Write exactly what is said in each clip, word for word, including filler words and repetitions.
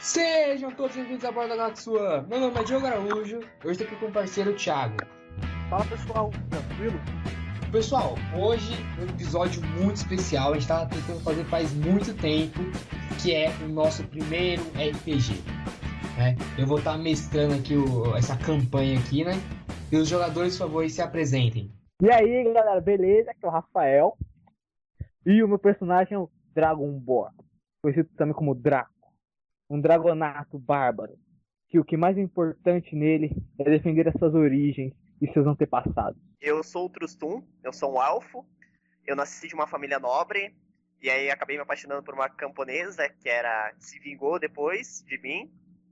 Sejam todos bem-vindos a bordo da Gatsua. Meu nome é Diogo Araújo. Hoje estou aqui com o parceiro Thiago. Fala pessoal, tranquilo? Pessoal, hoje é um episódio muito especial. A gente estava tentando fazer faz muito tempo, que é o nosso primeiro R P G. Né? Eu vou estar mestrando aqui o, essa campanha aqui, né? E os jogadores, por favor, se apresentem. E aí galera, beleza? Aqui é o Rafael. E o meu personagem é o Dragonborn, conhecido também como Draco. Um dragonato bárbaro, que o que mais é importante nele é defender as suas origens e seus antepassados. Eu sou o Trustum, eu sou um elfo, eu nasci de uma família nobre, e aí acabei me apaixonando por uma camponesa que era, se vingou depois de mim.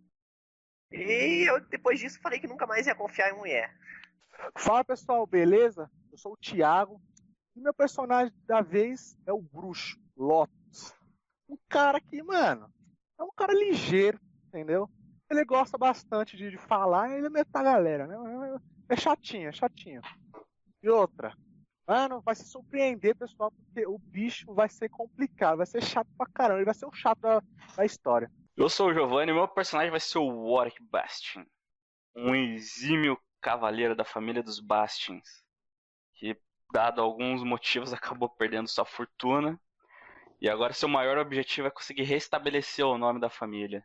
E eu, depois disso, falei que nunca mais ia confiar em mulher. Fala pessoal, beleza? Eu sou o Thiago, e meu personagem da vez é o bruxo, Lotus. Um cara que, mano, é um cara ligeiro, entendeu? Ele gosta bastante de, de falar e ele é meio da galera, né? É chatinho, é chatinho. E outra, mano, vai se surpreender, pessoal, porque o bicho vai ser complicado, vai ser chato pra caramba, ele vai ser o chato da, da história. Eu sou o Giovanni e meu personagem vai ser o Warwick Bastion, um exímio cavaleiro da família dos Bastings, que, dado alguns motivos, acabou perdendo sua fortuna. E agora seu maior objetivo é conseguir restabelecer o nome da família.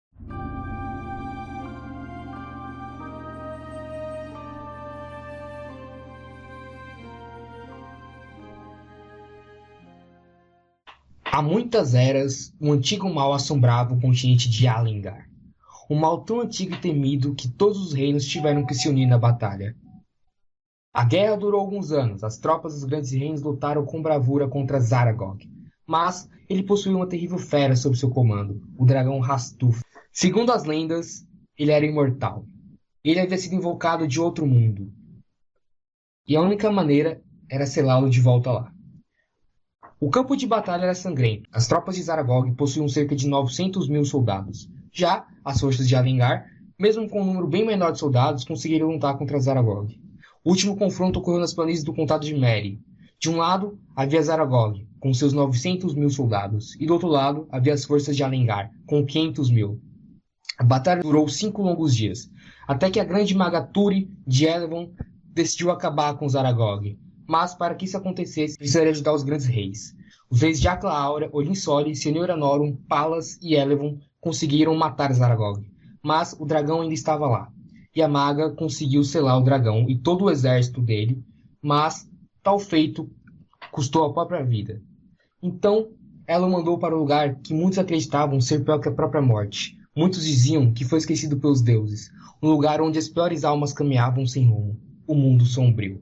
Há muitas eras, um antigo mal assombrava o continente de Alengar. Um mal tão antigo e temido que todos os reinos tiveram que se unir na batalha. A guerra durou alguns anos. As tropas dos grandes reinos lutaram com bravura contra Zaragog. Mas ele possuía uma terrível fera sob seu comando, o dragão Rastuf. Segundo as lendas, ele era imortal. Ele havia sido invocado de outro mundo. E a única maneira era selá-lo de volta lá. O campo de batalha era sangrento. As tropas de Zaragog possuíam cerca de novecentos mil soldados. Já as forças de Alengar, mesmo com um número bem menor de soldados, conseguiram lutar contra Zaragog. O último confronto ocorreu nas planícies do Condado de Meri. De um lado, havia Zaragog, com seus novecentos mil soldados, e do outro lado, havia as forças de Alengar, com quinhentos mil. A batalha durou cinco longos dias, até que a grande maga Turi de Elevon decidiu acabar com Zaragog. Mas, para que isso acontecesse, precisaria ajudar os grandes reis. Os reis de Akla Aura, Olinsoli, Senhor Anorum, Palas e Elevon conseguiram matar Zaragog. Mas o dragão ainda estava lá, e a maga conseguiu selar o dragão e todo o exército dele, mas tal feito custou a própria vida. Então, ela o mandou para um lugar que muitos acreditavam ser pior que a própria morte. Muitos diziam que foi esquecido pelos deuses, um lugar onde as piores almas caminhavam sem rumo, o mundo sombrio.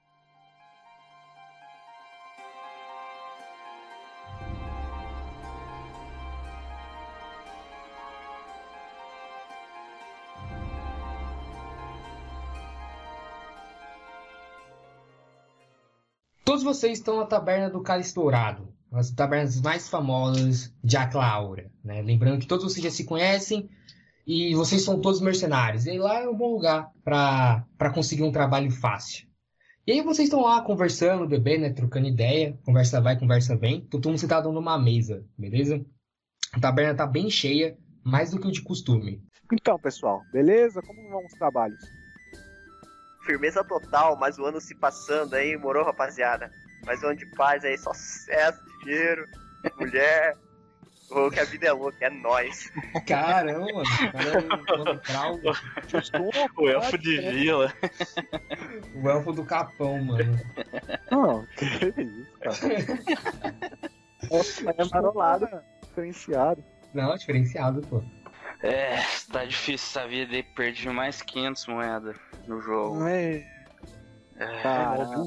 Todos vocês estão na taberna do Cálice Dourado, uma das tabernas mais famosas de Akla Aura, né? Lembrando que todos vocês já se conhecem e vocês são todos mercenários. E lá é um bom lugar para conseguir um trabalho fácil. E aí vocês estão lá conversando, bebendo, né? Trocando ideia, conversa vai, conversa vem. Todo mundo sentado numa mesa, beleza? A taberna está bem cheia, mais do que o de costume. Então pessoal, beleza? Como vão os trabalhos? Firmeza total, mas o ano se passando aí, morou, rapaziada? Mas o ano de paz aí, só sucesso, dinheiro, mulher. Oh, que a vida é louca, é nóis. Caramba, mano. Caramba, o elfo de vila. O elfo do Capão, mano. Não, que isso, cara. É marolado, diferenciado. Não, diferenciado, pô. É, tá difícil essa vida aí, perdi mais quinhentas moedas no jogo. Não é? É, Caramba.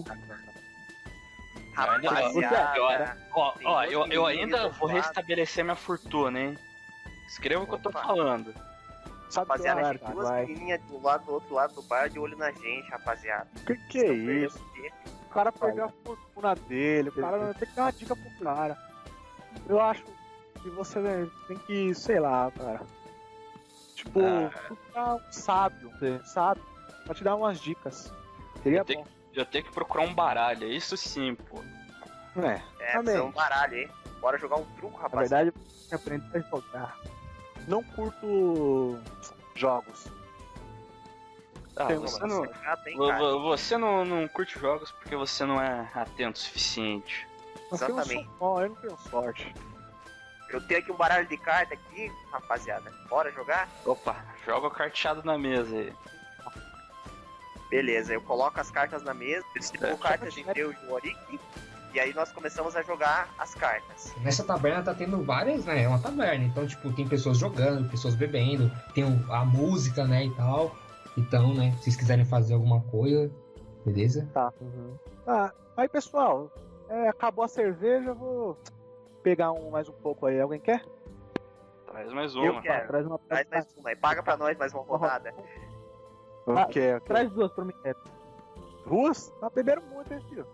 Rapaziada, ó, ó, eu, eu ainda vou restabelecer minha fortuna, hein? Escreva o que eu tô falando. Rapaziada, Sabe tem duas vai. menininhas do lado do outro lado do bar de olho na gente, rapaziada. Que que é isso? O cara perdeu a fortuna dele, o cara tem que dar uma dica pro cara. Eu acho que você tem que, sei lá, cara. Tipo, Ah. procurar um sábio, sabe? Pra te dar umas dicas. Seria Eu tenho, bom. eu tenho que procurar um baralho, é isso sim, pô. É, É, também. precisa um baralho, hein? Bora jogar um truco, Na rapaziada. verdade, você aprende a jogar. Não curto jogos. Ah, Tem você uma- não, Ah, tem, vo- cara. vo- você não, não curte jogos porque você não é atento o suficiente. Mas eu não sou Exatamente. bom, eu não tenho sorte. Eu tenho aqui um baralho de carta aqui, rapaziada. Bora jogar? Opa, joga o carteado na mesa aí. Beleza, eu coloco as cartas na mesa, eu distribuo É. cartas entre eu e o Orik, e aí nós começamos a jogar as cartas. Nessa taberna tá tendo várias, né? É uma taberna, então, tipo, tem pessoas jogando, pessoas bebendo, tem o- a música, né, e tal. Então, né, se vocês quiserem fazer alguma coisa, beleza? Tá. Uhum. Ah, aí pessoal, é, acabou a cerveja, eu vou pegar um, mais um pouco aí. Alguém quer? Traz mais Eu uma. quero. Traz uma Traz mais uma aí, paga pra nós mais uma rodada. Ah, Ok, ok. Traz duas pra mim. É, Duas? Tá bebendo muito, hein, filho?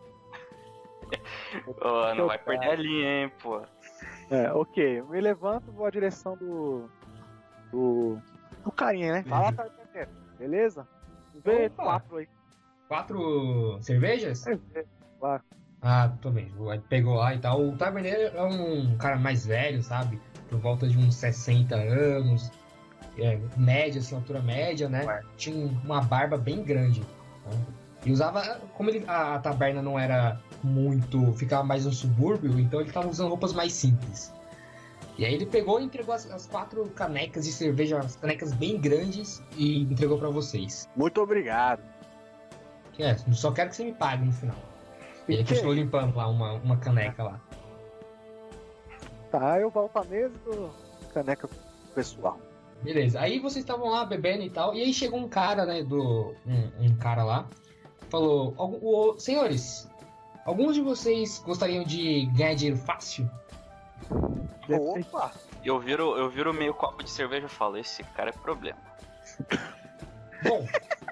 Ô, não vai perder a linha, hein, pô. É, ok. Eu me levanto e vou à direção do. do. do carinha, né? Fala, Tartaneiro. Beleza? Vê Opa. quatro aí. Quatro cervejas? Claro. Ah, tô bem. Aí pegou lá e tal. O taberneiro é um cara mais velho, sabe? Por volta de uns sessenta anos. É, média, assim, altura média, né? Ué. Tinha um- uma barba bem grande. Né? E usava. Como ele, a, a taberna não era muito. Ficava mais no subúrbio, então ele tava usando roupas mais simples. E aí ele pegou e entregou as, as quatro canecas de cerveja, as canecas bem grandes, e entregou pra vocês. Muito obrigado. Que é, só quero que você me pague no final. E ele continuou limpando lá uma, uma caneca lá. Tá, eu volto à mesa e dou caneca pro pessoal. Beleza, aí vocês estavam lá bebendo e tal, e aí chegou um cara, né, do... Um, um cara lá, falou, "Algum- o- senhores, alguns de vocês gostariam de ganhar dinheiro fácil?" Opa! Eu viro, eu viro meio copo de cerveja e falo, esse cara é problema. Bom...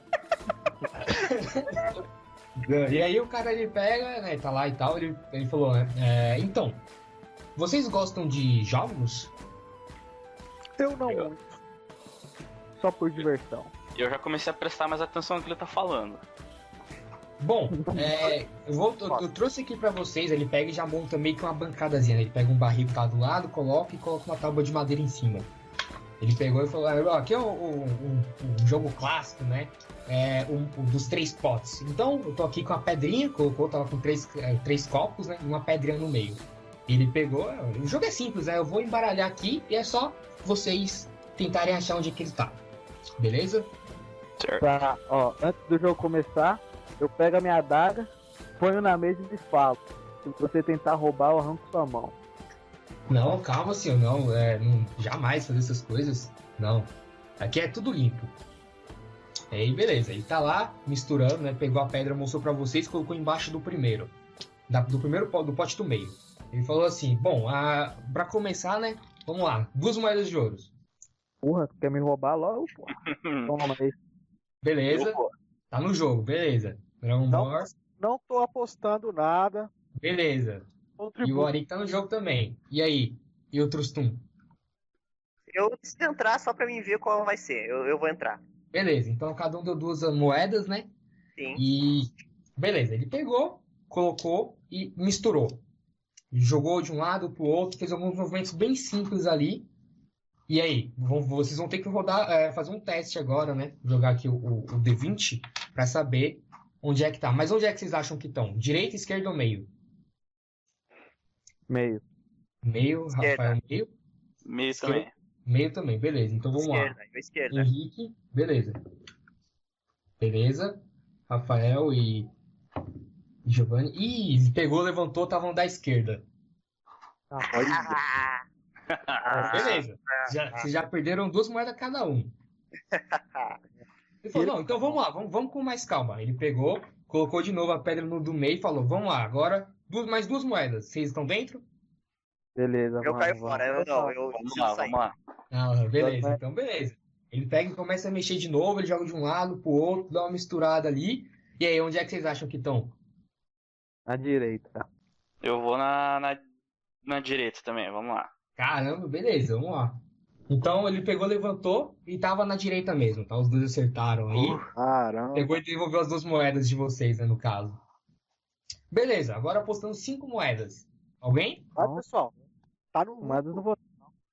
E aí o cara, ele pega, né, tá lá e tal, ele, ele falou, né, é, então, vocês gostam de jogos? Eu não Eu- muito. só por diversão. E eu já comecei a prestar mais atenção no que ele tá falando. Bom, é, eu, vou, eu, eu trouxe aqui pra vocês, ele pega e já monta meio que uma bancadazinha, né? Ele pega um barril que tá do lado, coloca e coloca uma tábua de madeira em cima. Ele pegou e falou, ah, ó, aqui é um, um- um jogo clássico, né? É, um, um dos três potes. Então, eu tô aqui com a pedrinha, colocou, tava com três, é, três copos, né? E uma pedrinha no meio. Ele pegou, o jogo é simples, né? Eu vou embaralhar aqui e é só vocês tentarem achar onde é que ele tá. Beleza? Certo. Tá, ó, antes do jogo começar, eu pego a minha adaga, ponho na mesa e falo. Se você tentar roubar, eu arranco sua mão. Não, calma, senhor, não, é, não, jamais fazer essas coisas, não. Aqui é tudo limpo. Aí, beleza, ele tá lá misturando, né? Pegou a pedra, mostrou pra vocês, colocou embaixo do primeiro, da- do primeiro po- do pote do meio. Ele falou assim: bom, a, pra começar, né? Vamos lá, duas moedas de ouro. Porra, tu quer me roubar logo? Pô. Toma aí. Beleza, tá no jogo, beleza. Dragon Não. Ball, Não tô apostando nada. beleza. E o Contribuo. Arik tá no jogo também. E aí? E o Trustum? Eu preciso entrar só pra mim ver qual vai ser. Eu, eu vou entrar. Beleza, então cada um deu duas moedas, né? Sim. E beleza, ele pegou, colocou e misturou. Jogou de um lado pro outro, fez alguns movimentos bem simples ali. E aí, vão- vocês vão ter que rodar, é, fazer um teste agora, né? Jogar aqui o, o, o D vinte pra saber onde é que tá. Mas onde é que vocês acham que estão? Direita, esquerda ou meio? Meio. Meio, Esquerda. Rafael, meio. Meio Esquerda. também. Meio também, beleza. Então vamos lá. Esquerda, eu esquerda. Henrique, beleza. Beleza. Rafael e e Giovanni. Ih, ele pegou, levantou, estavam da esquerda. Ah, Beleza. Já, vocês já perderam duas moedas cada um. Ele falou, não, então vamos lá, vamos, vamos com mais calma. Ele pegou, colocou de novo a pedra no do meio e falou, vamos lá, agora duas, mais duas moedas. Vocês estão dentro? Beleza, eu vamos, caio vamos. fora, eu não, eu Vamos preciso lá, sair. vamos lá. Ah, beleza, Vai. então beleza. Ele pega e começa a mexer de novo, ele joga de um lado pro outro, dá uma misturada ali. E aí, onde é que vocês acham que estão? À direita. Eu vou na, na, na direita também, vamos lá. Caramba, beleza, vamos lá. Então ele pegou, levantou e tava na direita mesmo, tá? Os dois acertaram aí. Caramba. Pegou e devolveu as duas moedas de vocês, né, no caso. Beleza, agora apostando cinco moedas. Alguém? Vai, pessoal. Tá no Moedas não vou.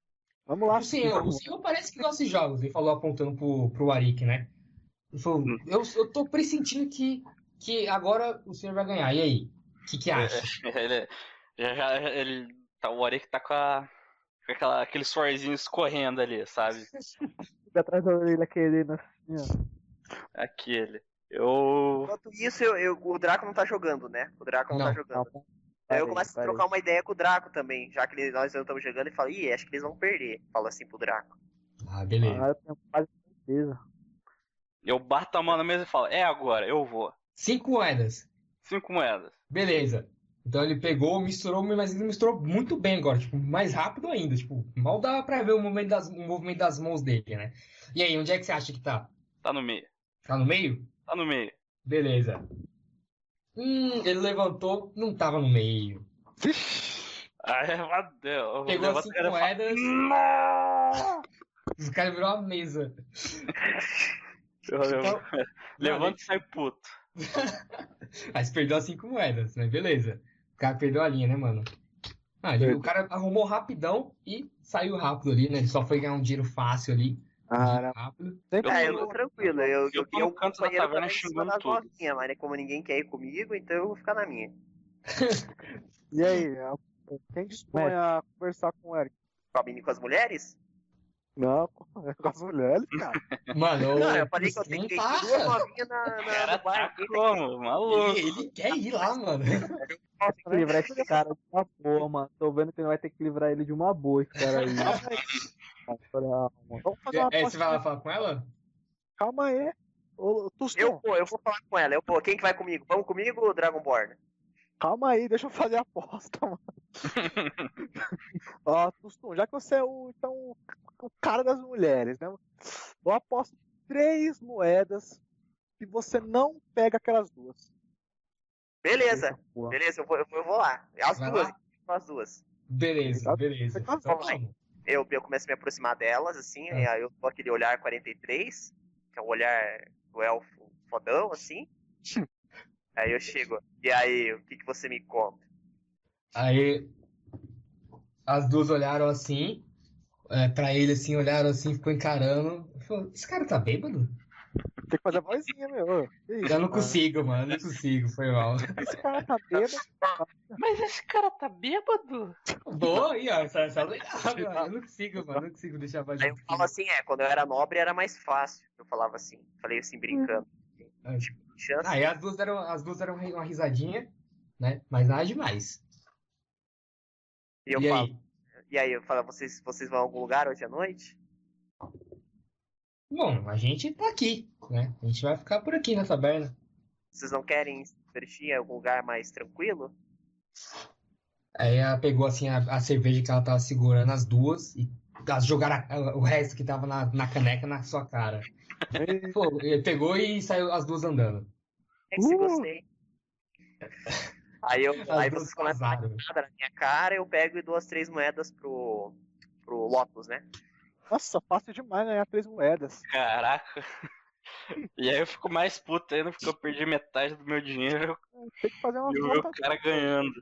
Vamos lá. O senhor, o senhor parece que gosta de jogos, ele falou apontando pro, pro Arik, né? Ele falou, eu, eu tô pressentindo que, que agora o senhor vai ganhar. E aí? O que que acha? Ele, já, já, ele, tá, o Arik tá com, a, com aquela, aquele suorzinho escorrendo ali, sabe? Fica atrás da orelha querendo assim, ó. Aquele. Eu. Enquanto isso, eu, eu- o Draco não tá jogando, né? O Draco não, Não. tá jogando. Não, Aí eu parei, começo a parei. trocar uma ideia com o Draco também, já que ele- nós não estamos jogando, e falo, ih, acho que eles vão perder. Falo assim pro Draco. Ah, beleza. Ah, eu tenho quase certeza. Eu bato a mão na mesa e falo, é agora, eu vou. Cinco moedas. Cinco moedas. Beleza. Então ele pegou, misturou, mas ele misturou muito bem agora, tipo, mais rápido ainda. Tipo, mal dava pra ver o movimento das, o movimento das mãos dele, né? E aí, onde é que você acha que tá? Tá no meio. Tá no meio? Tá no meio. Beleza. Hum, ele levantou, não tava no meio. Aí, eu Pegou levanto cinco a cara e falo, moedas, "Não!" os caras virou a mesa. Eu, eu, Então, levanto e sai puto. Mas perdeu as cinco moedas, né? Beleza. O cara perdeu a linha, né, mano? Ah, ele- o cara arrumou rapidão e saiu rápido ali, né? Ele só foi ganhar um dinheiro fácil ali. Ah, Rápido. sempre É, eu tô- tô tranquilo. Eu, eu eu, tô eu, no canto da taverna também xingando nas tudo. novinhas, mas né, como ninguém quer ir comigo, então eu vou ficar na minha. E aí, a- quem dispõe a conversar com o Eric? Com a menina- com as mulheres? Não, com com as mulheres, cara. Mano, Não, o- eu falei que eu tenho não que ir tá. duas novinhas na, na, O cara no bar. tá como? Maluco. Ele, ele quer ir lá, mano. Tem que livrar esse cara de uma boa, mano. Tô vendo que ele vai ter que livrar ele de uma boa, esse cara aí. Calma, Vamos fazer uma É, você vai lá aposta. falar com ela? Calma aí. Ô, Tostão, Eu vou, eu vou falar com ela. Eu vou. Quem que vai comigo? Vamos comigo, Dragonborn? calma aí, deixa eu fazer a aposta, mano. Ó, Tostão, já que você é o, então, o cara das mulheres, né? Eu aposto três moedas que você não pega aquelas duas. Beleza, Porra. beleza, eu vou, eu vou, eu vou lá. As Vai duas, lá? as duas. Beleza, beleza. Você tá Então, vai. vamos. Eu, eu começo a me aproximar delas, assim, Ah. e aí eu tô aquele olhar quarenta e três, que é o olhar do elfo fodão, assim. Aí eu chego, e aí, o que, que você me conta? Aí as duas olharam assim, é, pra ele assim, olharam assim, ficou encarando. Falou, esse cara tá bêbado? Tem que fazer a vozinha, meu. Que isso, Eu não mano? consigo, mano, eu não consigo, foi mal. Esse cara tá bêbado. Mas esse cara tá bêbado? Boa, aí, ó, essa, essa é legal, mano. Eu não consigo, mano, eu não consigo deixar a voz Aí eu falo assim, é, quando eu era nobre era mais fácil. Eu falava assim, falei assim, brincando. É. Tipo, chance. Aí as duas deram, as duas deram uma risadinha, né? Mas nada demais. E eu E falo, aí? e aí eu falo, vocês, vocês vão a algum lugar hoje à noite? Bom, a gente tá aqui, né? A gente vai ficar por aqui na taberna. Vocês não querem se divertir em algum lugar mais tranquilo? Aí ela pegou assim a, a cerveja que ela tava segurando, as duas, e elas jogaram a- o resto que tava na, na caneca na sua cara. Ei, Pô, ele pegou e saiu as duas andando. É que se Uh! gostei. Aí, eu, As aí duas vocês começam a dar vazaram. nada na minha cara, eu pego e dou as três moedas pro, pro Lotus, né? Nossa, fácil demais ganhar três moedas. Caraca. E aí eu fico mais puto ainda porque eu perdi metade do meu dinheiro Tem que fazer uma e eu vi o conta. cara ganhando.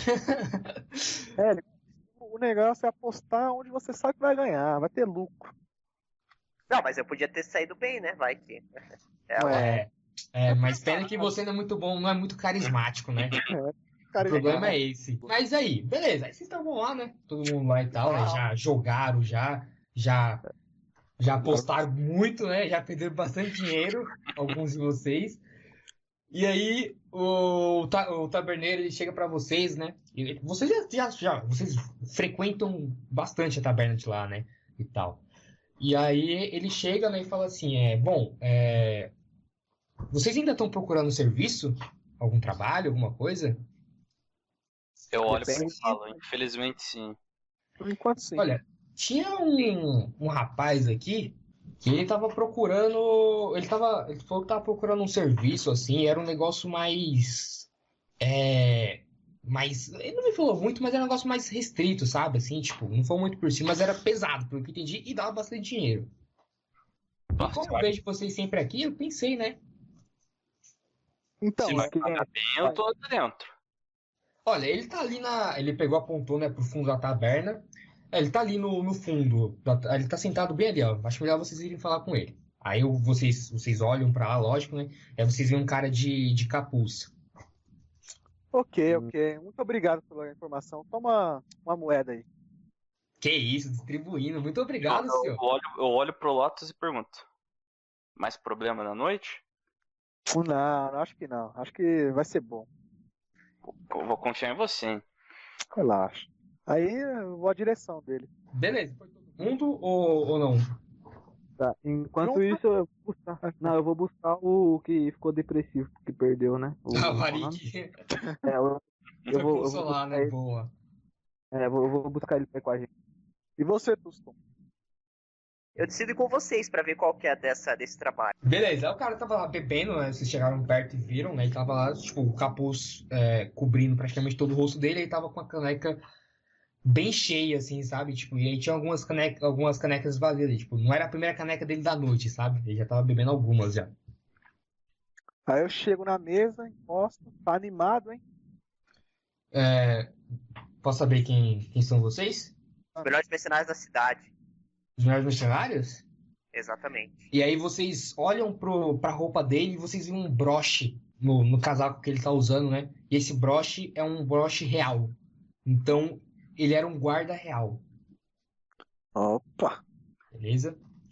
É, ele- o negócio é apostar onde você sabe que vai ganhar, vai ter lucro. Não, mas eu podia ter saído bem, né? Vai que. Ela, É, é, mas pena que você não é muito bom, não é muito carismático, né? O Cara, problema é esse. Mas aí, beleza, aí vocês estavam lá, né? Todo mundo lá e tal, né? Já jogaram, já, já, já apostaram muito, né? Já perderam bastante dinheiro, alguns de vocês. E aí, o, ta- o taberneiro, ele chega pra vocês, né? E vocês já, já, já- vocês frequentam bastante a taberna de lá, né? E tal. E aí, ele chega, né, e fala assim, é, bom, é, vocês ainda estão procurando serviço? Algum trabalho, alguma coisa? Eu olho pra ele Depende. e falo, infelizmente sim. Por enquanto sim. Olha, tinha um, um rapaz aqui que ele tava procurando. Ele tava. Ele falou que tava procurando um serviço, assim, era um negócio mais. É. Mais. Ele não me falou muito, mas era um negócio mais restrito, sabe? Assim, tipo, não foi muito por cima, mas era pesado, pelo que eu entendi, e dava bastante dinheiro. E Nossa, como eu vejo vocês sempre aqui, eu pensei, né? Então, se é vai que- pagar bem, eu tô dentro. Olha, ele tá ali na. Ele pegou, apontou, né, pro fundo da taberna. É, ele tá ali no, no fundo. Ele tá sentado bem ali, ó. Acho melhor vocês irem falar com ele. Aí eu- vocês, vocês olham pra lá, lógico, né? Aí vocês veem um cara de, de capuz. Ok, ok. Muito obrigado pela informação. Toma uma moeda aí. Que isso, distribuindo. Muito Eu, obrigado, eu senhor. olho, eu olho pro Lotus e pergunto: mais problema na noite? Não, não, acho que não. Acho que vai ser bom. Eu vou confiar em você, hein? Relaxa. Aí eu vou à direção dele. Beleza, foi todo mundo ou, ou não? Tá. Enquanto Junta. isso, eu vou buscar. Não, eu vou buscar o que ficou depressivo, que perdeu, né? O, Ah, o nome? Varik. É, eu, Foi eu vou, eu vou consolar, buscar né? ele. Boa. É, eu vou, eu vou buscar ele pra ir com a gente. E você, Tuston? Eu decido ir com vocês pra ver qual que é dessa, desse trabalho. Beleza, aí o cara tava lá bebendo, né? Vocês chegaram perto e viram, né? Ele tava lá, tipo, o capuz é, cobrindo praticamente todo o rosto dele, ele tava com a caneca bem cheia, assim, sabe? Tipo, e aí tinha algumas, caneca, algumas canecas vazias, tipo, não era a primeira caneca dele da noite, sabe? Ele já tava bebendo algumas já. Aí eu chego na mesa, encosto, tá animado, hein? É, posso saber quem, quem são vocês? Os melhores mercenários da cidade. Os melhores mercenários? Exatamente. E aí vocês olham pro, pra roupa dele e vocês veem um broche no, no casaco que ele tá usando, né? E esse broche é um broche real. Então, ele era um guarda real, Opa! beleza?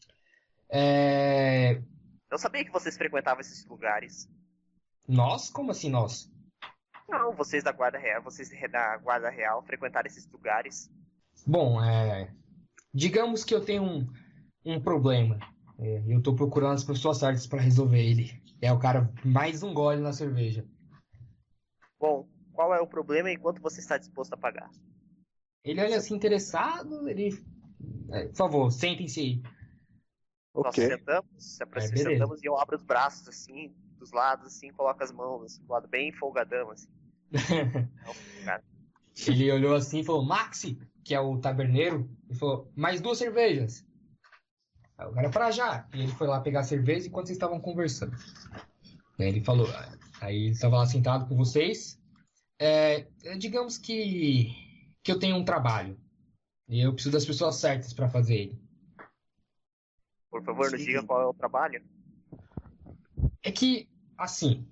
É... Eu sabia que vocês frequentavam esses lugares. Nós? Como assim nós? Não, vocês da Guarda Real, vocês da Guarda Real frequentaram esses lugares. Bom, é... digamos que eu tenho um, um problema. É, eu tô procurando as pessoas certas pra resolver ele. É o cara mais um gole na cerveja. Bom, qual é o problema e quanto você está disposto a pagar? Ele olha assim interessado, ele... É, por favor, sentem-se aí. Nós Ok. sentamos, se É, aproximamos, beleza. sentamos e eu abro os braços assim, dos lados, assim, coloco as mãos assim, do lado bem folgadão, assim. Cara, Ele olhou assim e falou, Maxi, que é o taberneiro, e falou, mais duas cervejas. Aí o cara, pra já. E ele foi lá pegar a cerveja enquanto vocês estavam conversando. Aí ele falou, aí ele estava lá sentado com vocês. É, digamos que, que eu tenho um trabalho. E eu preciso das pessoas certas pra fazer ele. por favor, nos diga qual é o trabalho. É que, assim,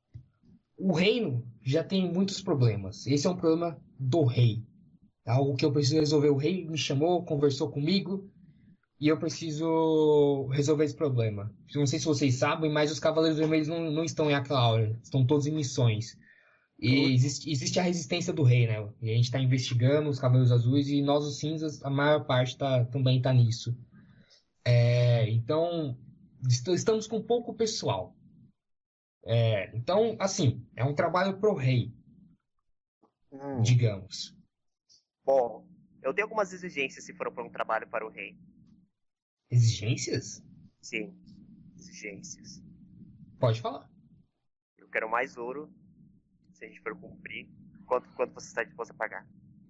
o reino já tem muitos problemas. Esse é um problema do rei. É algo que eu preciso resolver. O rei me chamou, conversou comigo, e eu preciso resolver esse problema. Não sei se vocês sabem, mas os Cavaleiros Vermelhos não, não estão em Aclaura. Estão todos em missões. E existe, existe a resistência do rei, né? E a gente está investigando os Cavaleiros Azuis e nós, os Cinzas, a maior parte tá, também está nisso. É, então, est- estamos com pouco pessoal. É, então, assim, é um trabalho pro rei, Hum. digamos. Bom, eu tenho algumas exigências se for para um trabalho para o rei. Exigências? Sim, exigências. Pode falar. Eu quero mais ouro, se a gente for cumprir. Quanto, quanto você está disposto a pagar?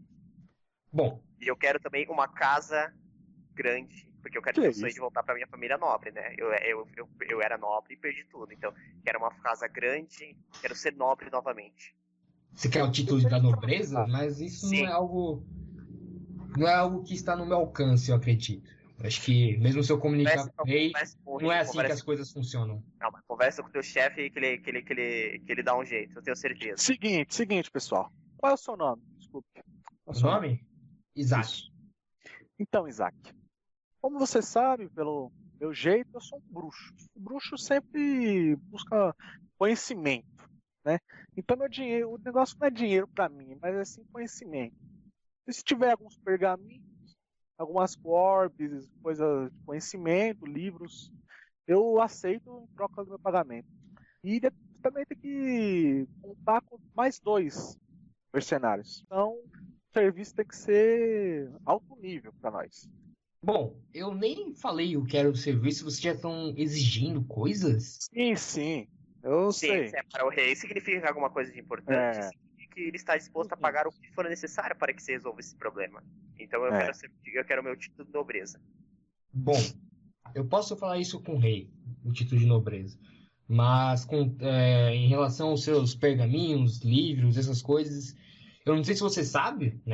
Bom, E eu quero também uma casa grande, porque eu quero Que ter o isso? sonho de voltar pra minha família nobre, né? Eu, eu, eu, eu era nobre e perdi tudo, então quero uma casa grande, quero ser nobre novamente. você quer o título da nobreza? Mas isso Sim. não é algo. Não é algo que está no meu alcance, eu acredito. Eu acho que, mesmo se eu comunicar Converse com o rei, converse com o não é rei, assim que converse- as coisas funcionam. Não, mas conversa com o teu chefe que ele, que, ele, que, ele, que ele dá um jeito, eu tenho certeza. Seguinte, seguinte, pessoal. Qual é o seu nome? Desculpe. Qual é O seu nome? Isaac. Isso. Então, Isaac, como você sabe, pelo meu jeito, eu sou um bruxo. O bruxo sempre busca conhecimento, né? Então, meu dinheiro, o negócio não é dinheiro para mim, mas é sim conhecimento. E se tiver alguns pergaminhos, algumas corbes, coisas de conhecimento, livros, eu aceito em troca do meu pagamento. E de- também tem que contar com mais dois mercenários. Então, o serviço tem que ser alto nível para nós. Bom, eu nem falei o que era o serviço, vocês já estão exigindo coisas? Sim, sim, eu Sim, sei. se é para o rei, significa alguma coisa de importante, É. significa que ele está disposto a pagar o que for necessário para que se resolva esse problema. Então eu, É. quero, ser, eu quero o meu título de nobreza. Bom, eu posso falar isso com o rei, o título de nobreza. Mas com, é, em relação aos seus pergaminhos, livros, essas coisas, eu não sei se você sabe, né?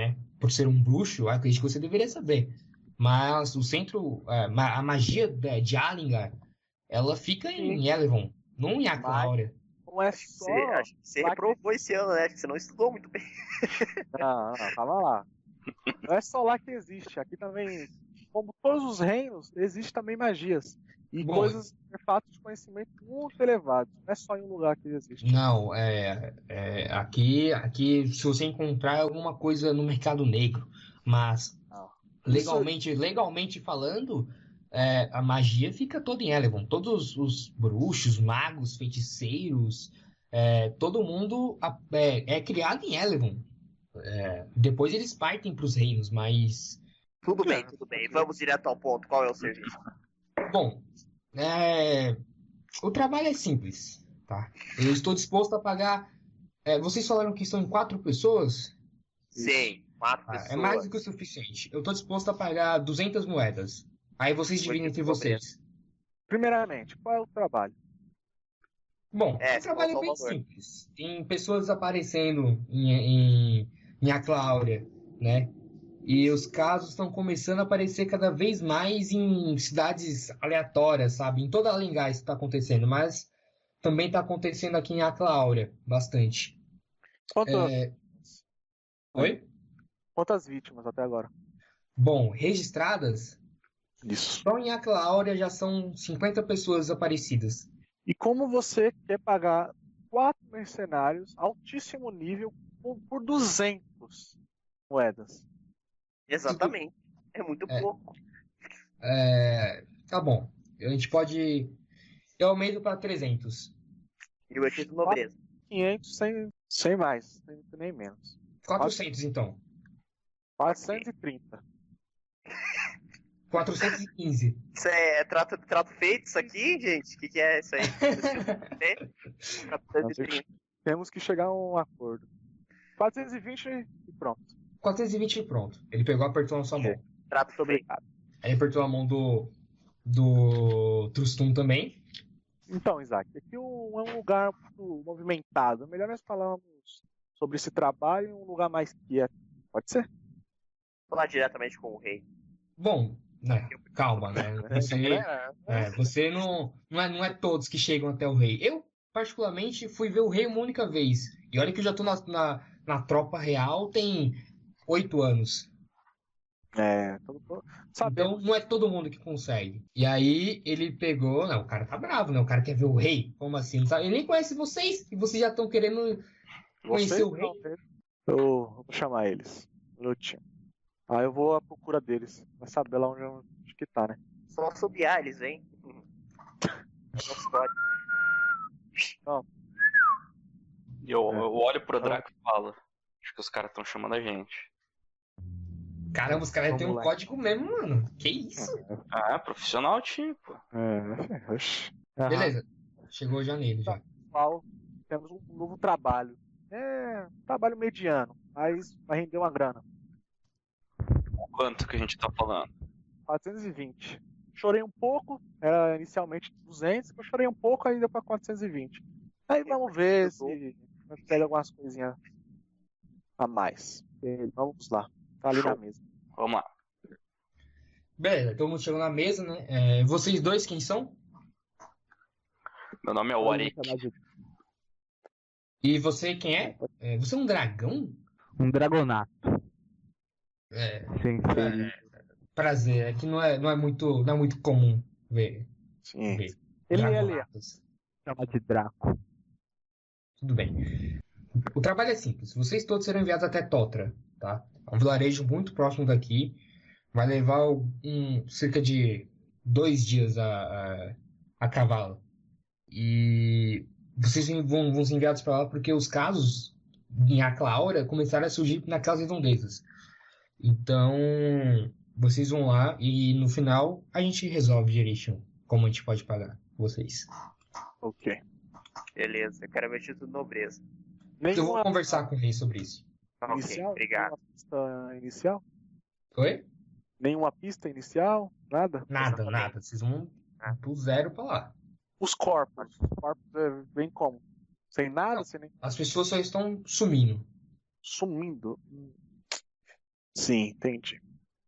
por ser um bruxo, eu acredito que você deveria saber. Mas o centro, é, ma- a magia de, de Alingar, ela fica em Sim. Elevon, não em Mas Aclaura. não é Acho que só. você, acho que você lá que- reprovou esse ano, né? Acho que você não estudou muito bem. Não, não, calma lá. Não é só lá que existe. Aqui também, como todos os reinos, existe também magias. E Bom, coisas, fatos de conhecimento muito elevados. Não é só em um lugar que existe. Não, é, é, aqui, aqui, se você encontrar alguma coisa no mercado negro, mas Não. legalmente, legalmente falando, é, a magia fica toda em Elevon. Todos os bruxos, magos, feiticeiros, é, todo mundo a- é, é criado em Elevon. É, depois eles partem para os reinos, mas Tudo bem, tudo bem. Vamos direto ao ponto. Qual é o serviço? bom, é, o trabalho é simples, tá? Eu estou disposto a pagar. É, vocês falaram que são em quatro pessoas? Sim, quatro Ah, pessoas. é mais do que o suficiente. Eu estou disposto a pagar duzentas moedas. Aí vocês dividem entre vocês. Primeiramente, qual é o trabalho? Bom, É, o trabalho é qual bem o valor? simples. Tem pessoas aparecendo em, em, em Acláurea, né? E os casos estão começando a aparecer cada vez mais em cidades aleatórias, sabe? Em toda a Alengar isso está acontecendo, mas também está acontecendo aqui em Acláurea, bastante. Quantas, É, Oi? quantas vítimas até agora? Bom, registradas, Isso. só em Acláurea já são cinquenta pessoas desaparecidas. E como você quer pagar quatro mercenários, altíssimo nível, por, por duzentas moedas? Exatamente. É muito É. pouco. É, tá bom, a gente pode. Eu aumento para trezentos. E o Egito Nobreza. quinhentos sem, sem mais, sem nem menos. quatrocentos então. quatrocentos e trinta. quatrocentos e quinze. Isso é trato, trato feito isso aqui, gente? O que, que é isso aí? quatrocentos e trinta. Temos que chegar a um acordo. quatrocentos e vinte e pronto. quatrocentos e vinte e pronto. Ele pegou e apertou na sua mão. Trato Muito feito. obrigado. Aí apertou a mão do. do Trustum também. Então, Isaac, aqui um- é um lugar muito movimentado. É melhor nós falarmos sobre esse trabalho em um lugar mais quieto. Pode ser? Falar diretamente com o rei. Bom, né, calma, né? Você, é, você não, não, é, não é todos que chegam até o rei. Eu, particularmente, fui ver o rei uma única vez. E olha que eu já tô na, na, na tropa real tem oito anos. É, tô, tô sabendo. Então não é todo mundo que consegue. E aí ele pegou, né? O cara tá bravo, né? O cara quer ver o rei. Como assim? Não sabe? Ele nem conhece vocês e vocês já estão querendo conhecer Você? o rei. Não, eu, eu vou chamar eles. Minutinho. Aí eu vou à procura deles. Vai saber lá onde, onde que tá, né? Só assobiar eles, hein? Nossa, pode. E eu, É. eu olho pro Draco e falo. Acho que os caras estão chamando a gente. Caramba, os caras têm um Vamos lá. código mesmo, mano. Que isso? Ah, profissional tipo. É, oxi. Aham. Beleza. Chegou já nele já. Pessoal, temos um novo trabalho. É um trabalho mediano, mas vai render uma grana. Quanto que a gente tá falando? quatrocentos e vinte. Chorei um pouco, era inicialmente duzentos, eu chorei um pouco ainda para quatrocentos e vinte. Aí vamos ver se nós pega algumas coisinhas a mais. E vamos lá, tá ali Show. na mesa. Vamos lá. Beleza, todo mundo chegou na mesa, né? É, vocês dois, quem são? Meu nome é Warwick. Vamos chamar de E você, quem é? É, você é um dragão? um dragonato. É, Sem ser. prazer. É que não é, não é, muito, não é muito comum ver, Sim. ver Ele é ali. dragonatos. Chama de Draco. Tudo bem. O trabalho é simples. Vocês todos serão enviados até Totra, tá? É um vilarejo muito próximo daqui. Vai levar um, cerca de dois dias a, a, a cavalo. E vocês vão, vão ser enviados para lá porque os casos em Aclaura começaram a surgir naquelas redondezas. Então, vocês vão lá e no final a gente resolve direitinho como a gente pode pagar vocês. Ok. Beleza, eu quero meu título de nobreza. Eu vou Nenhuma conversar com o rei sobre isso. Ok, inicial? obrigado. Nenhuma pista inicial? Oi? Nenhuma pista inicial? Nada? Nada, Exatamente. nada. Vocês vão do zero para lá. Os corpos. Os corpos é, vem como? Sem nada? Sem nem As pessoas só estão sumindo. sumindo. Hum. Sim, entendi.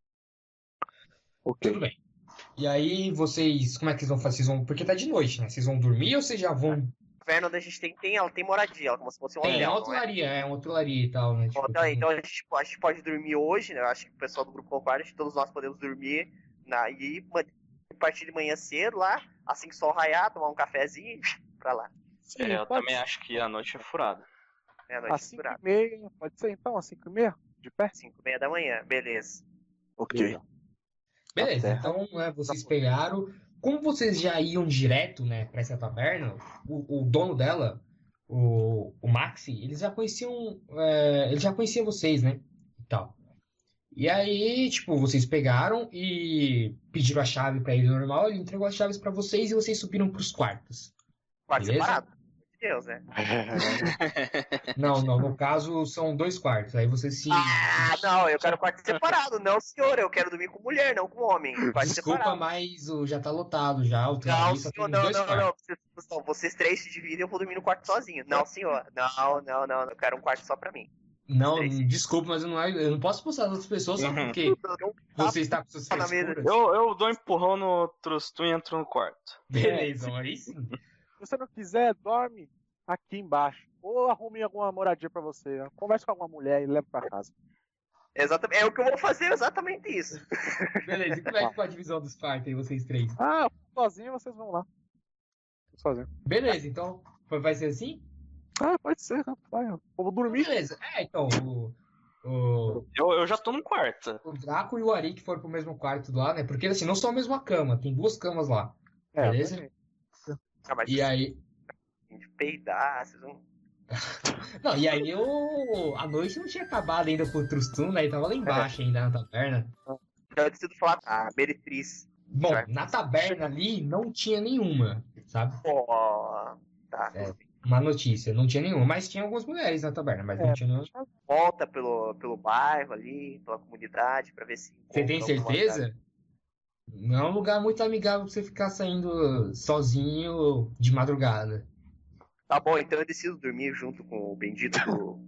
Ok. Tudo bem. E aí vocês, como é que vocês vão fazer? Vocês vão, porque tá de noite, né? Vocês vão dormir ou vocês já vão? A caverna onde a gente tem, tem, ela tem moradia, ela como se fosse um Tem, é hotel, uma não é? hotelaria, é uma hotelaria e tal, né? Um Tipo, hotel, tem- então a gente, a gente pode dormir hoje, né? Eu acho que o pessoal do grupo concorda, acho que todos nós podemos dormir na, e ma- partir de manhã cedo lá, assim que o sol raiar, tomar um cafezinho e pra lá. Sim, É, eu pode também ser. acho que a noite é furada. Meia noite Às cinco furada. e meia, pode ser então? Às cinco e meia? De pé? cinco e meia da manhã, beleza. Ok. Beleza, terra. então né, vocês pegaram. Como vocês já iam direto, né, pra essa taverna, o, o dono dela, o, o Maxi, eles já conheciam. É, ele já conhecia vocês, né? E tal. E aí, tipo, vocês pegaram e pediram a chave pra ele normal, ele entregou as chaves pra vocês e vocês subiram pros quartos. Quarto Beleza? separado. Meu Deus, né? Não, não, no caso são dois quartos. Aí vocês se. Ah, não, eu quero quarto separado. Não, senhor, eu quero dormir com mulher, não com homem. Quarto Desculpa, separado. mas o- já tá lotado já. O Não, Telavi só senhor, tem não, dois não, quartos. não. Vocês, não. Vocês três se dividem, eu vou dormir no quarto sozinho. Não, senhor. Não, não, não. Eu quero um quarto só pra mim. Não, Três. desculpa, mas eu não, eu não posso expulsar as outras pessoas só porque Eu- você está com suas Tá na mesa. frescuras. Eu, eu dou um empurrão no Trustum e entro no quarto. Beleza, aí sim. Se você não quiser, dorme aqui embaixo. Ou arrume alguma moradia pra você. Converse com alguma mulher e leve pra casa. Exatamente. É o que eu vou fazer, exatamente isso. Beleza, e como é que foi a divisão dos quartos aí, vocês três? Ah, eu fui sozinho, vocês vão lá. Fui sozinho. Beleza, então vai ser assim? Ah, pode ser, vai. Eu vou dormir. Beleza, é, então o, o, Eu, eu já tô no quarto. o Draco e o Arik foram pro mesmo quarto lá, né? Porque assim, não são a mesma cama, tem duas camas lá. É, Beleza? também. Ah, mas E aí. de peidar, vocês vão. Não, e aí eu. A noite não tinha acabado ainda pro Trustum, né? Ele tava lá embaixo ainda na taverna. Eu decido falar, ah, meretriz. Bom, Certo. na taberna ali não tinha nenhuma, sabe? Pô, tá. É. Uma notícia, não tinha nenhuma, mas tinha algumas mulheres na taberna, mas não É, tinha nenhuma. Volta pelo, pelo bairro ali, pela comunidade, pra ver se. Você tem encontra alguma certeza? Não é um lugar muito amigável pra você ficar saindo sozinho de madrugada. Tá bom, então eu decido dormir junto com o bendito.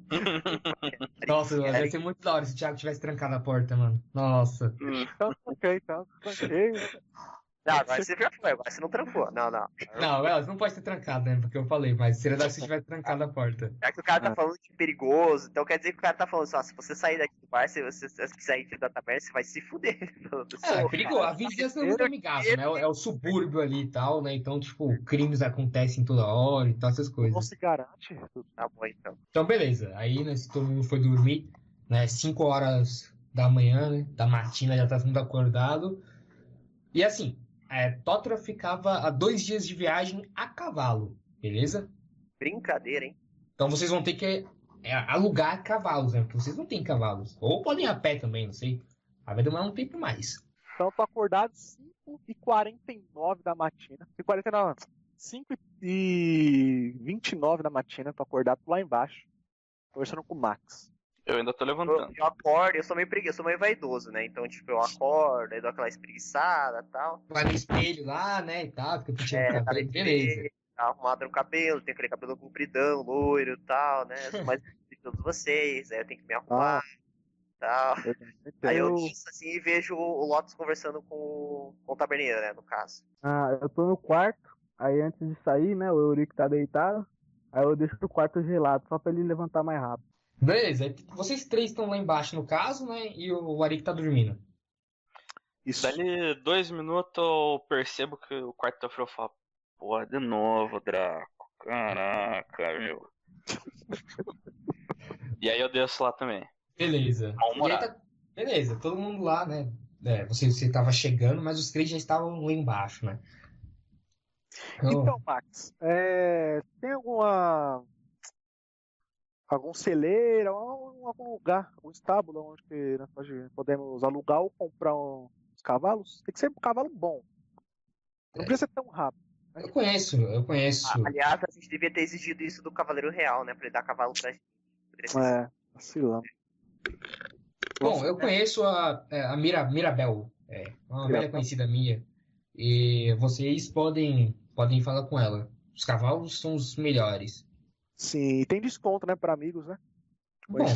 Nossa, mano, deve ser muito da hora se o Thiago tivesse trancado a porta, mano. Nossa. Então, ok, então. Ok. Não, agora você já foi, agora você não trancou. Não, não. Não, elas não pode ter trancado, né? Porque eu falei, mas seria da hora se tivesse trancado a porta. É que o cara tá Ah. falando de perigoso, então quer dizer que o cara tá falando assim, ó, se você sair daqui do bar, se você se sair da taberna, você vai se fuder. É, é perigoso. A vizinhança não é muito amigável, né? É o- É o subúrbio ali e tal, né? Então, tipo, crimes acontecem toda hora e tal, essas Não coisas. se garante. Tá bom, então. Então, beleza. Aí, né, se todo mundo foi dormir, né, cinco horas da manhã, né, da matina, já tá todo mundo acordado. E assim, é, Totra ficava a dois dias de viagem a cavalo, beleza? Brincadeira, hein? Então vocês vão ter que é, alugar cavalos, né? Porque vocês não têm cavalos. Ou podem ir a pé também, não sei. Aí vai demorar um tempo mais. Então eu tô acordado cinco e quarenta e nove da matina. E quarenta e nove, cinco e vinte e nove da matina, tô acordado lá embaixo, conversando com o Max. Eu ainda tô Eu, levantando. eu acordo, eu sou meio preguiçoso, eu sou meio vaidoso, né? Então, tipo, eu acordo, aí dou aquela espreguiçada e tal. Vai no espelho lá, né, e tal, fica puxando É, o tá cabelo, beleza. tá arrumado no cabelo, tem aquele cabelo compridão, loiro e tal, né? Eu sou mais de todos vocês, aí eu tenho que me arrumar e tal. Aí eu Eu, nisso, assim, e vejo o Lotus conversando com, o- com o taberneiro, né, no caso. Ah, eu tô no quarto, aí antes de sair, né, o Eurico tá deitado, aí eu deixo o quarto gelado, só pra ele levantar mais rápido. Beleza, aí vocês três estão lá embaixo no caso, né, e o Arik tá dormindo. isso. Dali dois minutos eu percebo que o quarto tá frio. Eu falo, porra, de novo, Draco. Caraca, meu. E aí eu desço lá também. Beleza. E aí Mal-humorado. tá- Beleza, todo mundo lá, né? É, você, você tava chegando, mas os três já estavam lá embaixo, né? Então, Então, Max, é, tem alguma. Algum celeiro, algum, algum lugar, algum estábulo onde que nós pode- podemos alugar ou comprar uns cavalos? Tem que ser um cavalo bom. Não precisa ser tão rápido. eu conheço, eu conheço. Ah, aliás, a gente devia ter exigido isso do Cavaleiro Real, né, pra ele dar cavalo pra gente. Poderia ser É, vacilando. Bom, eu conheço a, é, a Mira, Mirabel, é uma velha Mirabel. conhecida minha, e vocês podem, podem falar com ela. Os cavalos são os melhores. Sim, e tem desconto, né, para amigos, né? Bom, Conhecido.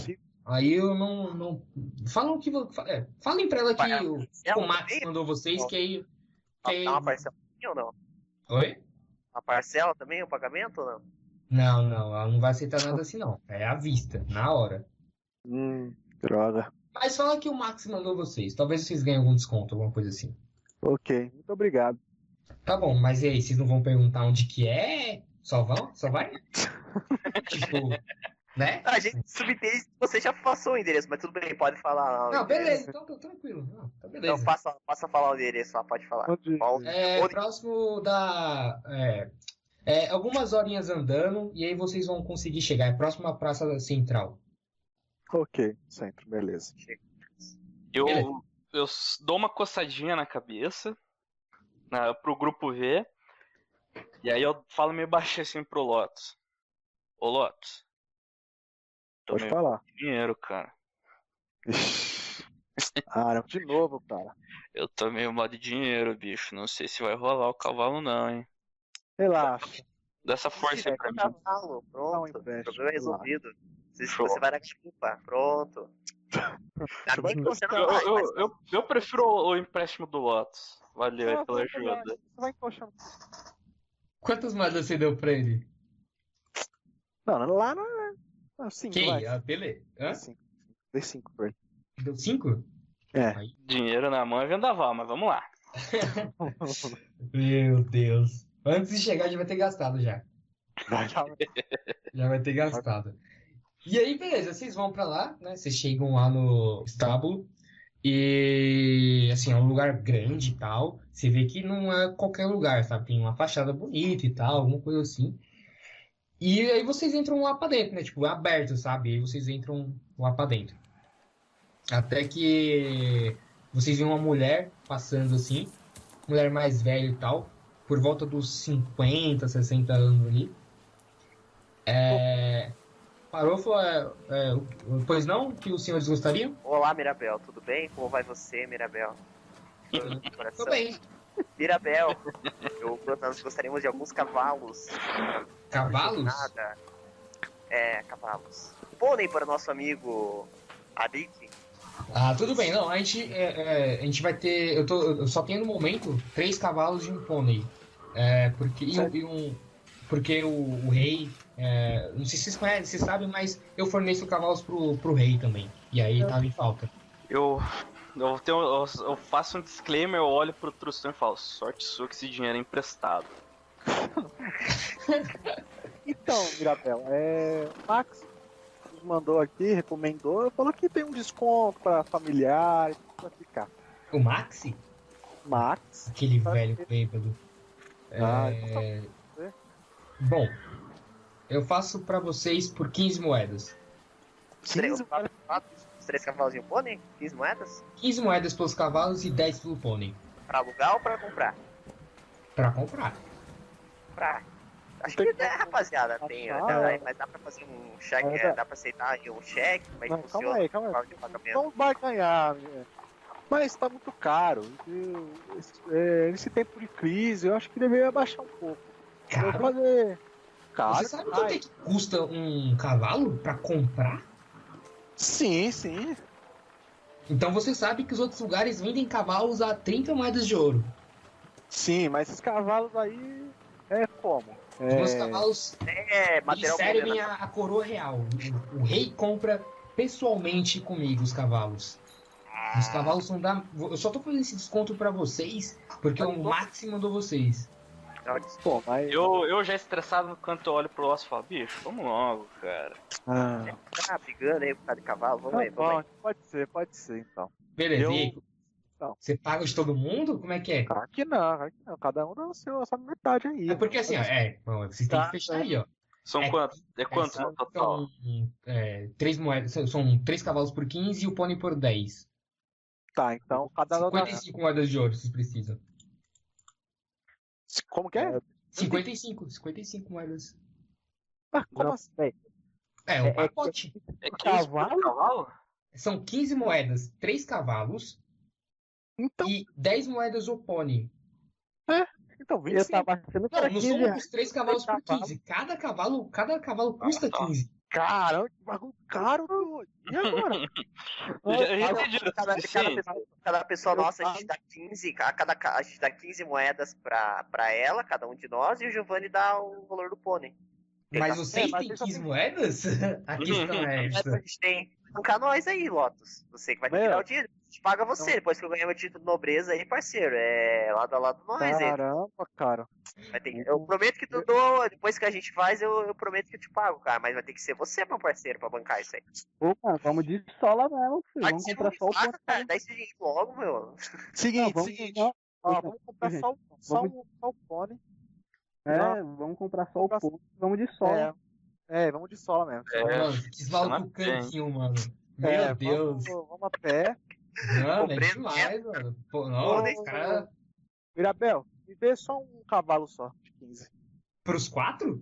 Aí eu não. não... Falam que. vo- fa- é, falem pra ela que Vai, o, ela o Max também? mandou vocês, que aí. Que aí... Dá uma parcela também ou não? Oi? Uma parcela também, o pagamento ou não? Não, não, ela não vai aceitar nada assim, não. É à vista, na hora. Hum, droga. Mas fala que o Max mandou vocês. Talvez vocês ganhem algum desconto, alguma coisa assim. Ok, muito obrigado. Tá bom, mas e aí, vocês não vão perguntar onde que é? Só vão? Só vai? Tipo, né? A gente subentende que você já passou o endereço, mas tudo bem, pode falar. Não, o endereço. beleza, então tô tranquilo. Não, tá beleza. Então passa, passa a falar o endereço lá, pode falar. Onde- Qual- É onde- próximo da. É, é, algumas horinhas andando e aí vocês vão conseguir chegar. É próximo à Praça Central. Ok, centro, beleza. Eu, Beleza. eu s- dou uma coçadinha na cabeça na, pro grupo ver. E aí eu falo meio baixinho assim pro Lotus. Ô Lotus, tô Pode meio falar. com dinheiro, cara. Ixi. Ah, não, de novo, cara. Eu tô meio mal de dinheiro, bicho. Não sei se vai rolar o cavalo não, hein. Relaxa. Dá essa força aí pra mim. Cavalo, Dá um pronto. empréstimo, Problema sei lá. resolvido. Você, Show. você vai na desculpa, pronto. Ainda bem que você Eu, não vai, eu, mas eu, eu prefiro o, o empréstimo do Lotus. Valeu aí Ah, pela vai pegar, ajuda. Você vai encoxando. Quantas moedas você deu pra ele? Não, não, lá não é. Não, cinco, Quem? vai. Ah, beleza. Hã? Dei cinco. Dei cinco pra ele. Deu cinco? É. Dinheiro na mão é vendaval, mas vamos lá. Meu Deus. Antes de chegar já vai ter gastado já. Vai lá. Já vai ter gastado. E aí, beleza, vocês vão pra lá, né? Vocês chegam lá no estábulo. E assim, é um lugar grande e tal. Você vê que não é qualquer lugar, sabe? Tem uma fachada bonita e tal, alguma coisa assim. E aí vocês entram lá pra dentro, né? Tipo, é aberto, sabe? E aí vocês entram lá pra dentro. Até que vocês veem uma mulher passando assim, mulher mais velha e tal, por volta dos cinquenta, sessenta anos ali. É... Parou e falou, é, é, pois não, que os senhores gostariam? Olá, Mirabel, tudo bem? Como vai você, Mirabel? Tô bem. Mirabel, eu, nós gostaríamos de alguns cavalos. Cavalos? Nada. É, cavalos. Pônei para o nosso amigo Arik. Ah, tudo bem, não, a gente, é, é, a gente vai ter, eu, tô, eu só tenho no momento três cavalos e um pônei. É, porque, e, um- e um, porque o, o rei, é, não sei se vocês conhecem, vocês sabem, mas eu forneço cavalos pro, pro rei também. E aí tava em falta. Eu, eu, tenho, eu, eu faço um disclaimer, eu olho pro Trustão e falo, sorte sua que esse dinheiro é emprestado. Então, Mirabel, é. Max nos mandou aqui, recomendou, falou que tem um desconto pra familiares, pra ficar. O Maxi? Max. Aquele Tá. velho bêbado. Ah, É, então Bom, eu faço pra vocês por quinze moedas. Os três, quinze, os três cavalos e um pônei? quinze moedas? quinze moedas pelos cavalos e dez pelo pônei. Pra alugar ou pra comprar? Pra comprar. Pra. Acho Tem que que- é, rapaziada, tem, Ah, né? é. Mas dá pra fazer um cheque, É, é, dá. dá pra aceitar aí um cheque, mas Não, funciona calma aí, calma forma aí. de pagamento. Não vai ganhar. né? Mas tá muito caro. E, é, nesse tempo de crise, eu acho que deveria baixar um pouco. Eu vou Caro? fazer. Caro, Você sabe quanto é ai. que custa um cavalo pra comprar? Sim, sim. Então você sabe que os outros lugares vendem cavalos a trinta moedas de ouro. Sim, mas esses cavalos aí é como? Os meus É, cavalos, É, eles material servem comum, né? a, a coroa real. O, o rei compra pessoalmente comigo os cavalos. Os cavalos são da... Eu só tô fazendo esse desconto pra vocês porque o Max mandou vocês. pô, mas. Eu, eu já estressado enquanto eu olho pro Lotus e falo, bicho, vamos logo, cara. Ah, Tá brigando aí por causa de cavalo, vamos tá aí, vamos bom, aí. pode ser, pode ser então. Beleza, Eu- e aí? Não. Você paga de todo mundo? Como é que é? Claro que não, claro que não. Cada um dá o seu, a sua metade aí. É porque assim, ó, é, bom, vocês têm que Tá, fechar aí, ó. São É, quanto? É quanto São, no total? é, três moedas, são, são três cavalos por quinze e o pônei por dez. Tá, então cada um dá. cinquenta e cinco moedas de ouro vocês precisam. Como que é? cinquenta e cinco, cinquenta e cinco moedas. Ah, como Não, assim? véi, É, um É- é- pacote. É quinze por Cavalo? cavalo? São quinze moedas, três cavalos Então, e dez moedas o pônei. então vinte e eu cinco. tava achando que Não, era não quinze são reais. os três cavalos por cavalos. quinze. Cada cavalo, cada cavalo custa Ah, tá. quinze. Caramba, que bagulho caro, doido. E agora? Eu já, eu já entendi o Cada, cada, suficiente. pessoa, cada pessoa nossa, a gente dá quinze, a cada, a gente dá quinze moedas pra, pra ela, cada um de nós, e o Giovanni dá o valor do pônei. Mas tá- vocês É, mas têm vocês só quinze têm- moedas? A questão é Mas a esta. gente tem. Bancar nós aí, Lotus. Você que vai ter que Meu. dar o dinheiro. A gente paga você, Não. depois que eu ganhar meu título de nobreza aí, parceiro. É lado a lado nós aí. Caramba, cara. Vai ter que- eu prometo que tu dou, depois que a gente faz, eu, eu prometo que eu te pago, cara. Mas vai ter que ser você, meu parceiro, pra bancar isso aí. Ô, mano, vamos de sola mesmo, filho. Vai Vamos ser comprar muito só o fácil, ponto. cara. Dá esse dinheiro logo, meu. Seguinte, Não, vamos- seguinte. não, Ó, não, vamos comprar gente, só, o- só, vamos- o- só o pônei. É, vamos comprar só o Comprar- ponto. Vamos de sola. É, é, vamos de sola mesmo. É, Mano, que funciona maluco bem. cantinho, mano. Meu É, Deus. Vamos, vamos a pé. Mano, é Comprei demais, mano. Pô, não, Pônei. os caras. Mirabel, me dê só um cavalo só, de quinze. Pros quatro?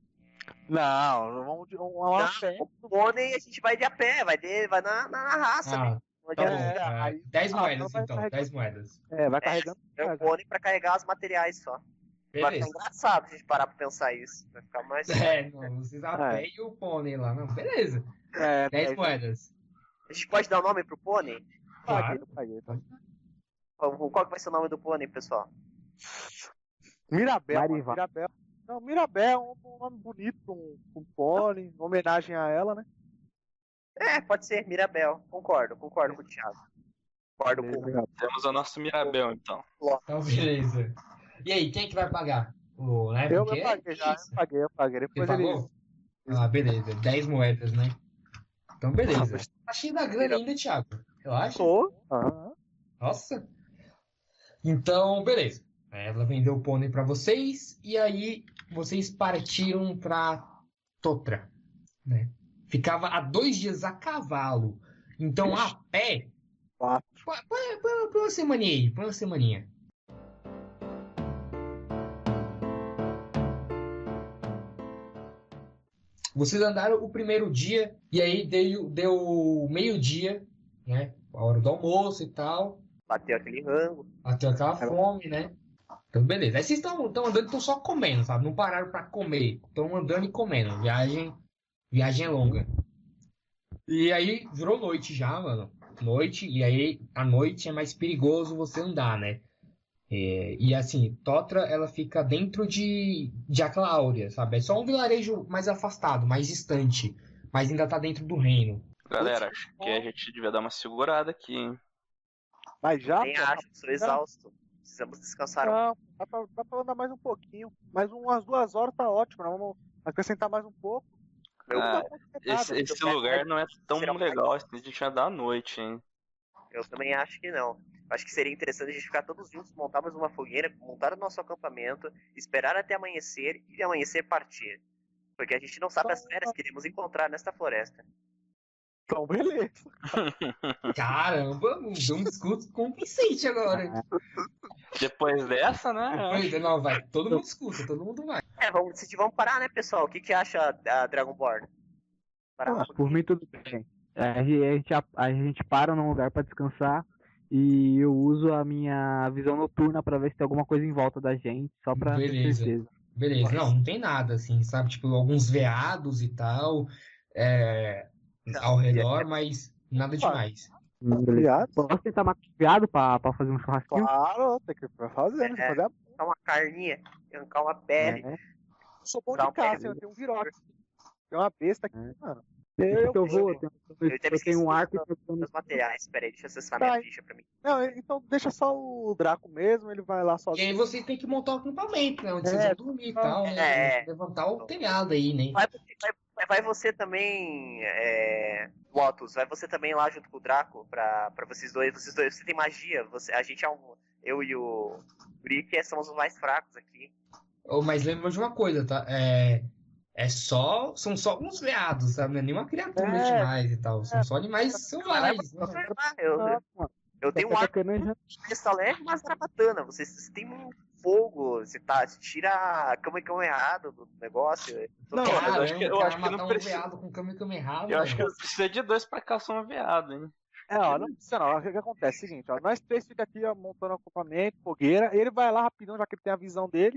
Não, vamos de um, um a Não, pé. O pônei a gente vai de a pé, vai, de, vai na, na, na raça, Ah, né? Não tá bom. adianta. É, É, aí- dez ah, moedas, então vai então. carregar- dez moedas. É, vai carregando. É o carregando. pônei pra carregar os materiais só. Vai Beleza. ficar engraçado se a gente parar pra pensar isso. Vai ficar mais. É, não, vocês a É. pé e o pônei lá. Não, beleza. É, dez dez. moedas. A gente pode dar o nome pro pônei? Paguei, Claro. paguei, tá. Qual, qual que vai ser o nome do pônei, pessoal? Mirabel, mano, Mariva. Mirabel. Não, Mirabel é um, um nome bonito pra um, pra um pônei, uma homenagem a ela, né? É, pode ser, Mirabel. Concordo, concordo com o Thiago. Concordo com o Temos o nosso Mirabel, então. Então, beleza. E aí, quem é que vai pagar? O, né? Eu, Porque- eu paguei já, eu paguei, eu paguei. Você Depois ele. pagou? Ah, beleza. dez moedas, né? Então, beleza. Tá cheio da grana ainda, Thiago. Relaxa. Sou. Aham. Nossa. Então, beleza. Ela vendeu o pônei pra vocês e aí vocês partiram pra Totra, né? Ficava a dois dias a cavalo. Então, a pé, Quatro. põe, põe, põe, põe uma semaninha aí, põe uma semaninha. Vocês andaram o primeiro dia e aí deu, deu meio-dia, né? A hora do almoço e tal. bateu aquele rango. Bateu aquela fome, né? Então, beleza. Aí vocês estão andando e estão só comendo, sabe? Não pararam pra comer. Estão andando e comendo. Viagem, viagem longa. E aí virou noite já, mano. Noite. E aí à noite é mais perigoso você andar, né? É, e assim, Totra, ela fica dentro de, de Acláudia, sabe? É só um vilarejo mais afastado, mais distante. Mas ainda tá dentro do reino. Galera, acho que a gente devia dar uma segurada aqui, hein? Mas já, Nem pô, acho, sou exausto. Precisamos descansar um não, dá pra, dá pra andar mais um pouquinho. Mais umas duas horas tá ótimo. Nós vamos acrescentar mais um pouco. Meu, Ah, Não vai acontecer nada. Esse, esse eu- lugar não é tão será um legal assim, a gente andar à noite, hein? Eu também acho que não. Acho que seria interessante a gente ficar todos juntos, montar mais uma fogueira, montar o nosso acampamento, esperar até amanhecer e amanhecer partir. Porque a gente não sabe as férias que iremos encontrar nesta floresta. Então, beleza. Caramba, deu um discurso convincente agora. Depois dessa, né? Pois é, não, vai. Todo mundo escuta, todo mundo vai. É, vamos decidir, vamos parar, né, pessoal? O que, que acha da Dragonborn? Parar um Ah, por pouquinho. mim tudo bem. A gente, a, a gente para num lugar pra descansar e eu uso a minha visão noturna pra ver se tem alguma coisa em volta da gente, só pra ter Beleza. certeza. Beleza, não, não tem nada assim, sabe? Tipo, alguns veados e tal, é, ao redor, mas nada demais. Viado? Posso tentar matar um viado pra, pra fazer um churrasquinho? Claro, tem que fazer, né? É. Fazer a... Arrancar uma carninha, arrancar uma pele. É. Eu sou bom Dá de um caça, pé. eu tenho um virote. Tem uma besta aqui, É. mano. Eu, eu vou, eu tenho, eu Eu até tenho esqueci um arco e dos- eu tenho- Meus materiais, peraí, deixa eu acessar Tá. minha ficha pra mim. Não, então deixa só o Draco mesmo, ele vai lá E sozinho. aí você tem que montar o acampamento, né? Onde vocês É, vão dormir e tal, é. né? Levantar o telhado aí, né? Vai, vai, vai você também, é, Lotus, vai você também lá junto com o Draco, pra, pra vocês dois. Vocês dois, você tem magia, você, a gente é um. Eu e o Brick somos os mais fracos aqui. Oh, mas lembra de uma coisa, tá? É, é só. São só alguns veados, sabe? Não é nenhuma criatura É. demais e tal. São só animais selvagens. né? Ah, eu, Ah, mano, eu tenho um tá arco querendo já- de besta leve e uma zarabatana. Vocês, vocês têm um fogo, você, tá, você tira a cama e cama errado do negócio. Não, Caramba, mas eu acho que- eu o cara acho que não matar um precisa- veado com cama e cama errado. Eu acho que velho. precisa de dois pra caçar um veado, hein? É, ó, não precisa não. O que, que acontece? É o seguinte, ó, nós três ficamos aqui ó, montando acampamento, fogueira, ele vai lá rapidão, já que ele tem a visão dele,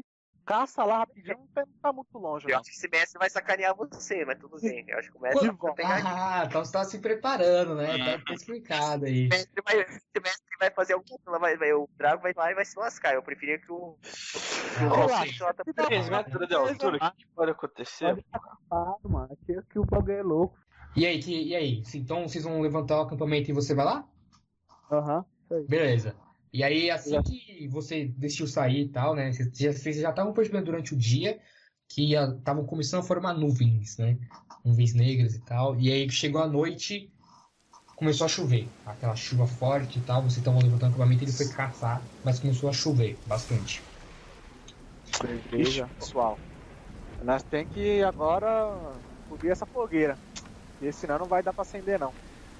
caça lá rapidinho, não tá, não tá muito longe, Eu não. acho que esse mestre vai sacanear você, mas tudo bem. Eu acho que o mestre Quando- vai pegar aqui. Ah, então você tá se preparando, né? Tá, tá explicado aí. O mestre vai, esse mestre vai fazer alguma coisa, vai, vai, o Drago vai lá e vai se lascar. Eu preferia que o. Que o Ah, Valkyrie relaxa. lá tá três metros de altura, o que, que pode acontecer? Pode ficar capado, mano. Aqui, aqui o bagulho é louco. E aí, que, e aí? Se- Então vocês vão levantar o acampamento e você vai lá? Aham, isso aí. Beleza. E aí, assim que você decidiu sair e tal, né? Vocês já vocês já estavam percebendo durante o dia que estavam começando a formar nuvens, né? Nuvens negras e tal. E aí chegou a noite, começou a chover. Aquela chuva forte e tal. Vocês estavam levantando o acampamento e ele foi caçar, mas começou a chover bastante. Beleza, pessoal. Nós tem que agora cobrir essa fogueira. Porque senão não vai dar pra acender, não.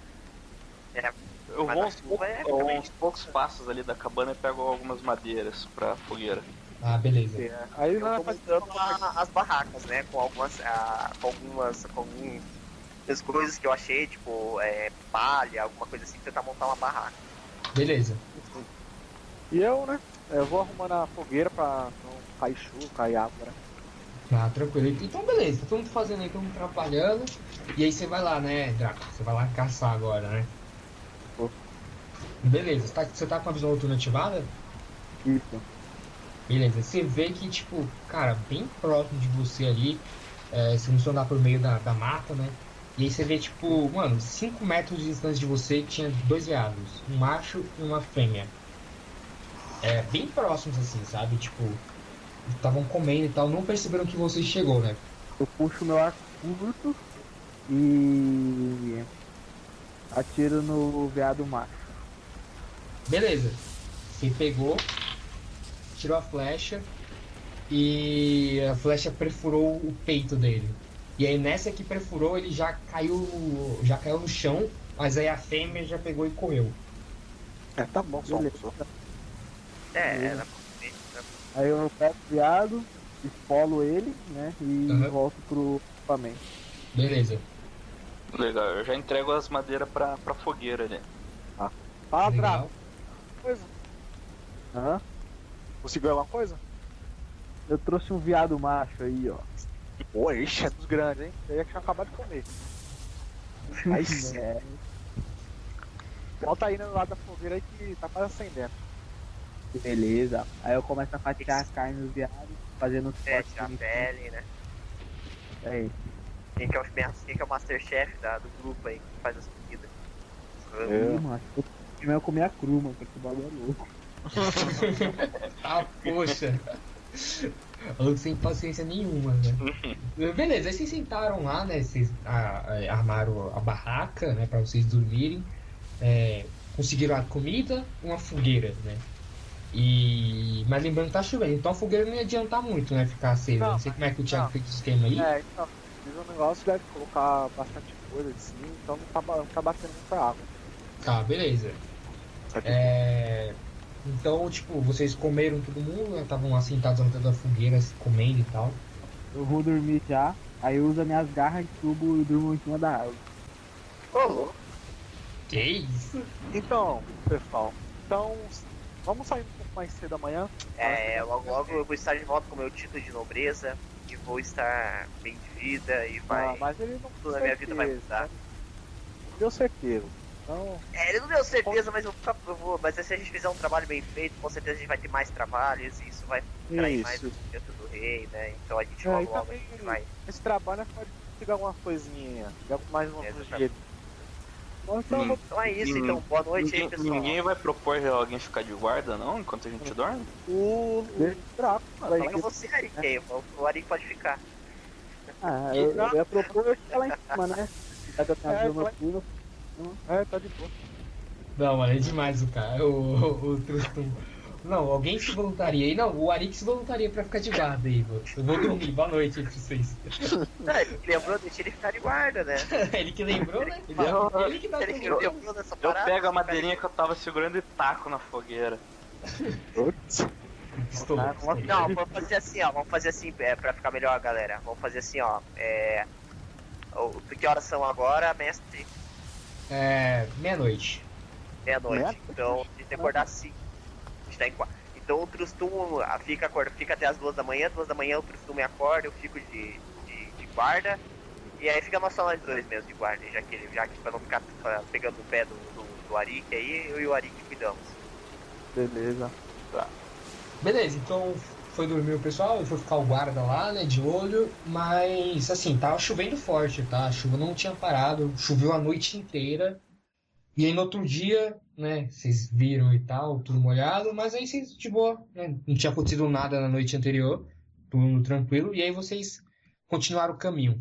Eu Mas vou a uns, chuva poucos, é uns realmente- poucos passos ali da cabana e pego algumas madeiras pra fogueira. Ah, beleza. É, Aí Eu nós tô faz- montando a- as barracas, né? Com algumas. ah, com algumas. Com algumas coisas que eu achei, tipo, é, palha, alguma coisa assim, tentar montar uma barraca. Beleza. E eu, né? Eu vou arrumando a fogueira pra não cair chuva, cair água, né? Ah, tranquilo. Então, beleza. Tá todo mundo fazendo aí, todo mundo trabalhando. E aí você vai lá, né, Draco? Você vai lá caçar agora, né? Vou. Beleza. Você tá, você tá com a visão noturna ativada? Isso. Beleza. Você vê que, tipo, cara, bem próximo de você ali, é, você começou a andar por meio da, da mata, né? E aí você vê, tipo, mano, cinco metros de distância de você tinha dois veados. Um macho e uma fêmea. É, bem próximos, assim, sabe? Tipo, estavam comendo e tal. Não perceberam que você chegou, né? Eu puxo meu arco curto e atiro no veado macho. Beleza. Você pegou, tirou a flecha e a flecha perfurou o peito dele. E aí nessa que perfurou, ele já caiu, já caiu no chão, mas aí a fêmea já pegou e correu. É, tá bom, só Beleza. só. É, Beleza. né? Aí eu pego o veado, espolo ele, né? E Uhum. volto pro equipamento. Beleza. Legal, eu já entrego as madeiras pra, pra fogueira ali. Fala, Legal. Drago. Coisa. Hã? Conseguiu alguma coisa? Eu trouxe um veado macho aí, ó. Pô, ixi, é dos grandes, hein? Eu ia tinha acabado de comer. Aí sim. É, Volta aí no lado da fogueira aí que tá quase acendendo. beleza. Aí eu começo a fatiar a carne do veado, fazendo os É, cortes tirar a bonitinhos. pele, né? Aí. Quem que é o, quem que é o Masterchef da, do grupo aí, que faz as comidas? Ih, mano, eu primeiro comer a cru, mano, porque o bagulho é louco. Ah, poxa. Maluco sem paciência nenhuma, né? Beleza, aí vocês sentaram lá, né? Vocês ah, ah, armaram a barraca, né? Pra vocês dormirem. É, conseguiram a comida, uma fogueira, né? E... Mas lembrando que tá chovendo, então a fogueira não ia adiantar muito, né? Ficar acesa. Não, Não, sei como é que o Thiago não. fez o esquema aí. É, então, fiz um negócio deve colocar bastante coisa assim, então não tá, ba- não tá batendo muita água. Tá, beleza. Certo? É... Então, tipo, vocês comeram todo mundo, né? Estavam assentados na frente da fogueira, comendo e tal. Eu vou dormir já, aí eu uso as minhas garras de tubo e durmo em cima da árvore. Ô, louco. Que isso? Então, pessoal, então vamos sair um pouco mais cedo amanhã. É, logo logo eu vou estar de volta com o meu título de nobreza e vou estar bem de vida e vai. Ah, mas ele não tudo na minha vida vai mudar. Deu certeza. Então, É, ele não deu certeza, mas eu, vou ficar- eu vou. Mas se a gente fizer um trabalho bem feito, com certeza a gente vai ter mais trabalhos e isso vai atrair mais isso. o dentro do rei, né? Então a gente É, logo e logo a também- gente vai. Esse trabalho é pode pegar alguma coisinha, pegar mais uma É, coisa exatamente. de Então, então, Hum. Então é isso, Hum. então boa noite aí, Ninguém, pessoal. ninguém vai propor alguém ficar de guarda, não? Enquanto a gente dorme? o, o Draco, mano, Fica você, Arik, aí, o- o Arik pode ficar. Ah, eu, eu ia propor eu ficar lá em cima, né? Já que eu tenho a É, visão vai- noturna. é, tá de boa. Não, mano, é demais o cara, o, o, o Trustum. Não, alguém se voluntaria aí. Não, o Arik se voluntaria pra ficar de guarda aí, vô. Eu vou dormir, boa noite aí pra vocês. Ah, ele lembrou, deixa ele ficar de guarda, né? Ele que lembrou, né? Ele, Eu- ele que dá Ele que tudo. lembrou dessa Eu parada. pego a fica madeirinha que eu tava segurando e taco na fogueira. Putz. Pistolou, Ah, pistolou. Não, vamos fazer assim, ó. Vamos fazer assim, é, pra ficar melhor, galera. Vamos fazer assim, ó. É. o- Que horas são agora, mestre? É. Meia-noite. Meia-noite. Meia-noite? Então, a gente tem que acordar assim. A gente tá em qua- Então o Trustum fica, fica até as duas da manhã, duas da manhã o Trustum me acorda, eu fico de, de, de guarda. E aí fica só nós dois mesmo de guarda, já que ele, já que pra não ficar pegando o pé do, do, do Arik aí, eu e o Arik cuidamos. Beleza. Tá. Beleza, então foi dormir o pessoal, foi ficar o guarda lá, né, de olho, mas assim, tava chovendo forte, tá? A chuva não tinha parado, choveu a noite inteira. E aí no outro dia, né, vocês viram e tal, tudo molhado, mas aí vocês, de boa, né, não tinha acontecido nada na noite anterior, tudo tranquilo, e aí vocês continuaram o caminho.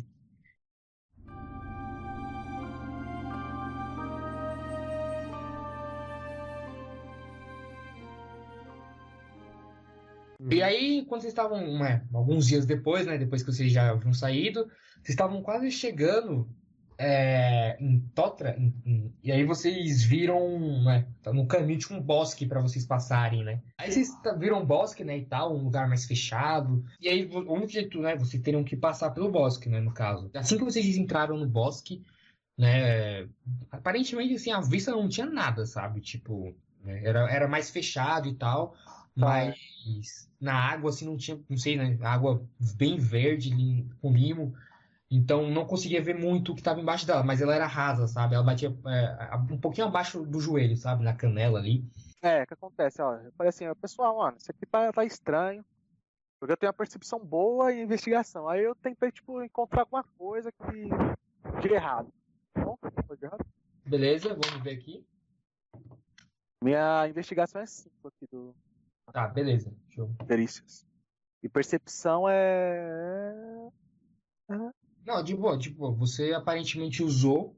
E aí, quando vocês estavam, né, alguns dias depois, né, depois que vocês já haviam saído, vocês estavam quase chegando é, em Totra, em, em, e aí vocês viram, né, no caminho tinha um bosque para vocês passarem, né. Aí vocês viram um bosque, né, e tal, um lugar mais fechado, e aí o único jeito, né, vocês teriam que passar pelo bosque, né, no caso. Assim que vocês entraram no bosque, né, aparentemente, assim, a vista não tinha nada, sabe, tipo, né, era, era mais fechado e tal, mas na água, assim, não tinha, não sei, né, água bem verde, com limo, então não conseguia ver muito o que estava embaixo dela, mas ela era rasa, sabe, ela batia é, um pouquinho abaixo do joelho, sabe, na canela ali. É, o que acontece, ó, eu falei assim, pessoal, mano, isso aqui tá, tá estranho, porque eu tenho uma percepção boa e investigação, aí eu tentei, tipo, encontrar alguma coisa que de errado. Não, foi de errado? Beleza, vamos ver aqui. Minha investigação é cinco aqui do... Tá, beleza. Show. Delícias. E percepção é... Não, de boa, de boa. Você aparentemente usou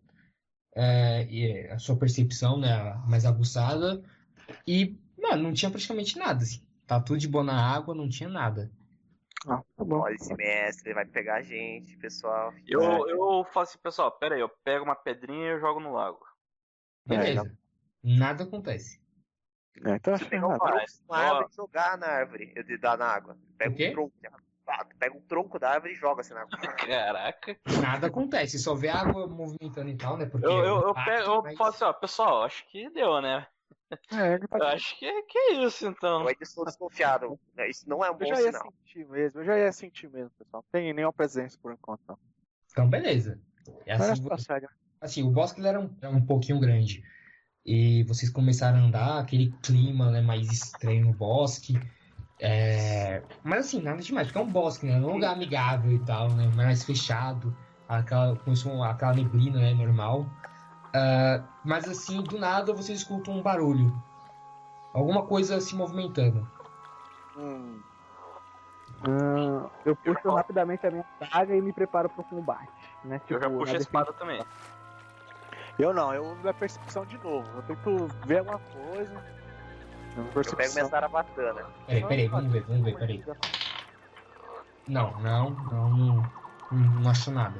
é, a sua percepção, né, mais aguçada e, mano, não tinha praticamente nada, assim. Tá tudo de boa na água, não tinha nada. Ah, tá bom. Olha esse mestre, ele vai pegar a gente, pessoal. Eu, É. eu faço assim, pessoal, pera aí, eu pego uma pedrinha e eu jogo no lago. Beleza. Nada acontece. É, então Você acho que pegar um nada. tronco Mas, na árvore e jogar na árvore, eu de dar na água. Pega O quê? um tronco, ah, tu pega um tronco da árvore e joga assim na água. Caraca. Nada acontece, só vê a água movimentando e tal, né? Porque Eu, eu, eu, bate, pego, eu mas- falo assim, ó, pessoal, acho que deu, né? É, ele tá... Eu acho que, que é isso, então. Eu ainda estou desconfiado. né? Isso não é um Eu bom já ia sinal. sentir mesmo, eu já ia sentir mesmo, pessoal. Não tem nenhuma presença por enquanto, não. Então, beleza. É Mas assim, acho que tá sério. assim, o bosque ele era, um, era um pouquinho grande. E vocês começaram a andar, aquele clima, né, mais estranho no bosque. É, mas assim, nada demais, porque é um bosque, né? Não é um lugar amigável e tal, né? Mais fechado, aquela, com isso, aquela neblina, né, normal. Ah, mas assim, do nada vocês escutam um barulho. Alguma coisa se movimentando. Hum. Hum, eu puxo rapidamente a minha daga e me preparo pro combate. Né? Eu já Tipo, puxo na a espada também. Eu não, eu uso a percepção de novo. Eu tento ver alguma coisa. Eu pego minha zarabatana. Peraí, peraí, vamos ver, vamos ver, peraí. Não, não, não, não, não acho nada.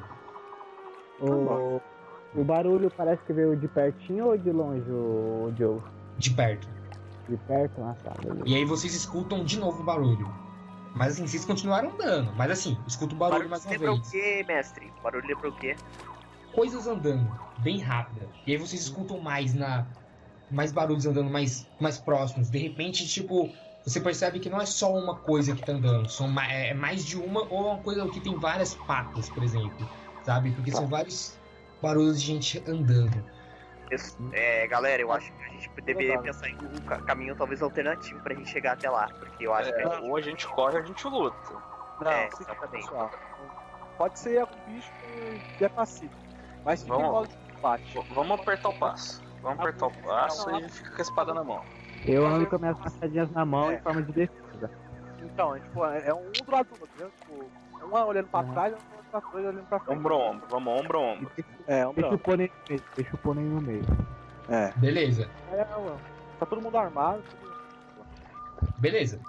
O, o barulho parece que veio de pertinho ou de longe, o Joe? De perto. De perto? Ah, tá, beleza. E aí vocês escutam de novo o barulho. Mas assim, vocês continuaram andando. Mas assim, escuta o barulho Barulho mais uma lembra o vez. quê, mestre? Barulho lembra o quê? Coisas andando, bem rápida. E aí vocês escutam mais na. Mais barulhos andando mais, mais próximos. De repente, tipo, você percebe que não é só uma coisa que tá andando. São ma- é mais de uma, ou uma coisa que tem várias patas, por exemplo. Sabe? Porque são vários barulhos de gente andando. Isso- É, galera, eu acho que a gente deveria pensar em um ca- caminho talvez alternativo pra gente chegar até lá. Porque eu acho que a É, gente... ou a gente corre ou a gente luta. Não, É, se- exatamente. pessoal, pode ser algum bicho que é pacífico. Mas fica em Vamos. modo de combate. V- Vamos apertar o passo. Vamos apertar o passo e fica com a espada na mão. Eu ando com minhas machadinhas na mão É. em forma de defesa. Então, é, tipo, é é um do lado do outro, entendeu? Tipo, um olhando pra Uhum. trás, outro pra trás, olhando pra frente. Ombro a ombro, vamos ombro a ombro. É, um Deixa o branco. pônei no meio. Deixa o pônei no meio. É. Beleza, É, ué. Tá todo mundo armado. tudo- beleza.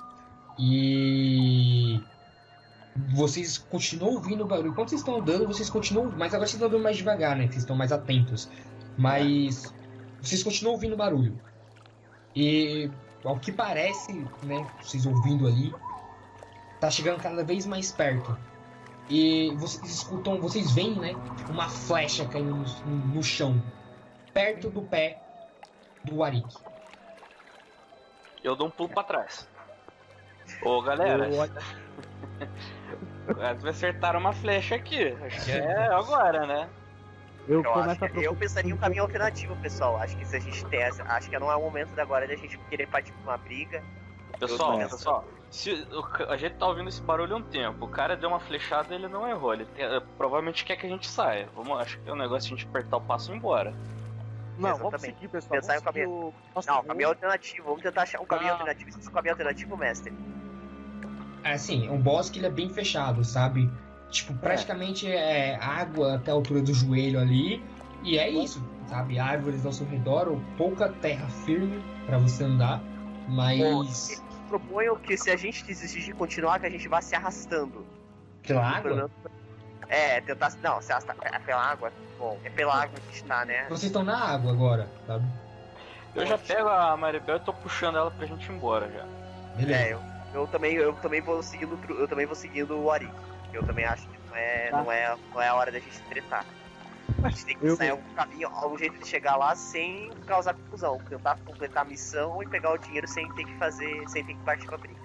E. Vocês continuam ouvindo o barulho. Enquanto vocês estão andando, vocês continuam. Mas agora vocês estão andando mais devagar, né? Vocês estão mais atentos. Mas. Vocês continuam ouvindo o barulho. E. Ao que parece, né? Vocês ouvindo ali. Tá chegando cada vez mais perto. E vocês escutam. Vocês veem, né? Uma flecha caindo no, no chão. Perto do pé do Arik. Eu dou um pulo pra trás. Ô, galera, Eu olho- quase me acertaram uma flecha aqui. Acho que é agora, né? Eu, Eu, começo acho a que, procurar. eu pensaria em um caminho alternativo, pessoal. Acho que se a gente tem essa, acho que não é o momento da agora da gente querer partir pra uma briga. Pessoal, Eu tô pessoal, se o ca- a gente tá ouvindo esse barulho há um tempo, o cara deu uma flechada e ele não errou. Ele tem- eh, provavelmente quer que a gente saia. Vamos, acho que é um negócio de a gente apertar o passo e ir embora. Não, vamos Exatamente. seguir, pessoal. Pensar Vamos em seguir o nosso Não, rumo. caminho alternativo. Vamos tentar achar um caminho Ah. alternativo. Esse caminho alternativo, mestre. Assim, um bosque ele é bem fechado, sabe? Tipo, praticamente é água até a altura do joelho ali. E é isso, sabe? Árvores ao seu redor, ou pouca terra firme pra você andar. Mas Proponho que se a gente desistir de continuar, que a gente vá se arrastando. pela água, É, tentar. Não, se arrastar é pela água. Bom, é pela água que está, né? vocês estão na água agora, sabe? Eu já pego a Maribel e tô puxando ela pra gente ir embora já. Beleza. É, eu, eu também, eu também vou seguindo, o tru- eu também vou seguindo o Arik. Eu também acho que não é, Tá. não é, não é a hora da gente tretar. A gente tem que Eu- pensar em algum caminho, algum jeito de chegar lá sem causar confusão, tentar completar a missão e pegar o dinheiro sem ter que fazer, sem ter que partir pra briga.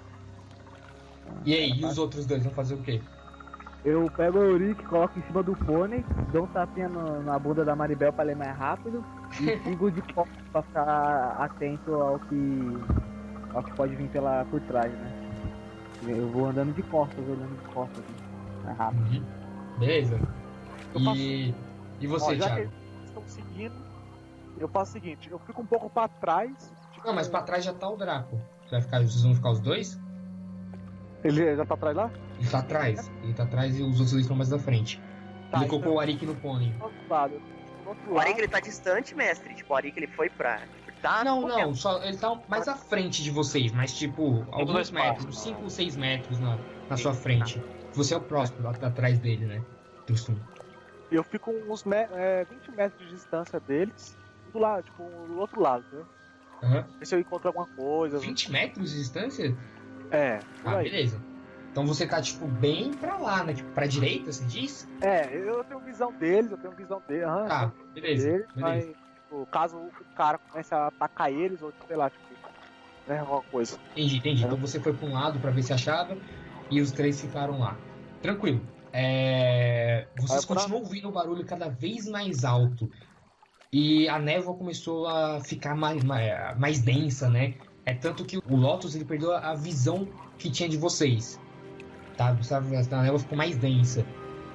E aí, e os outros dois vão fazer o quê? Eu pego o Euric, coloco em cima do pônei, dou um tapinha no- na bunda da Maribel pra ler mais rápido e sigo de costas pra ficar atento ao que, ao que pode vir pela, por trás, né? Eu vou andando de costas, olhando de costas, assim, mais rápido. Uhum. Beleza. Eu E, e você, Ó, já que Thiago? eles estão seguindo, eu faço o seguinte, eu fico um pouco pra trás. tipo, Não, mas pra trás já tá o Draco. Você vai ficar, vocês vão ficar os dois? Ele já tá atrás lá? Ele tá atrás. Ele tá atrás e os outros dois estão mais da frente. Tá, ele então- colocou o Arik no pônei. Do outro lado. Do outro O lado. Arik ele tá distante, mestre. Tipo, o Arik ele foi pra. Tá Não, pouco não, só, ele tá mais à frente de vocês, mas tipo, alguns dois metros, passos. cinco ou seis metros na, na Sim, sua frente. Você é o próximo, lá atrás dele, né? Trustum. Eu fico uns me- é, vinte metros de distância deles. Do lado, tipo, do outro lado, né? Aham. Ver se eu encontro alguma coisa. vinte metros de distância? É, por Ah, aí. beleza. Então você tá, tipo, bem pra lá, né? Tipo, pra direita, você diz? É, eu tenho visão deles, eu tenho visão deles. aham, Tá, beleza. deles, beleza. mas tipo, caso o cara comece a atacar eles, ou sei lá, tipo, né, alguma coisa. Entendi, entendi. Então você foi pra um lado pra ver se achava e os três ficaram lá. Tranquilo. É, Vocês Vai pra- continuam ouvindo o barulho cada vez mais alto. E a névoa começou a ficar mais, mais, mais densa, né? É tanto que o Lotus ele perdeu a visão que tinha de vocês. Tá? Sabe? A névoa ficou mais densa.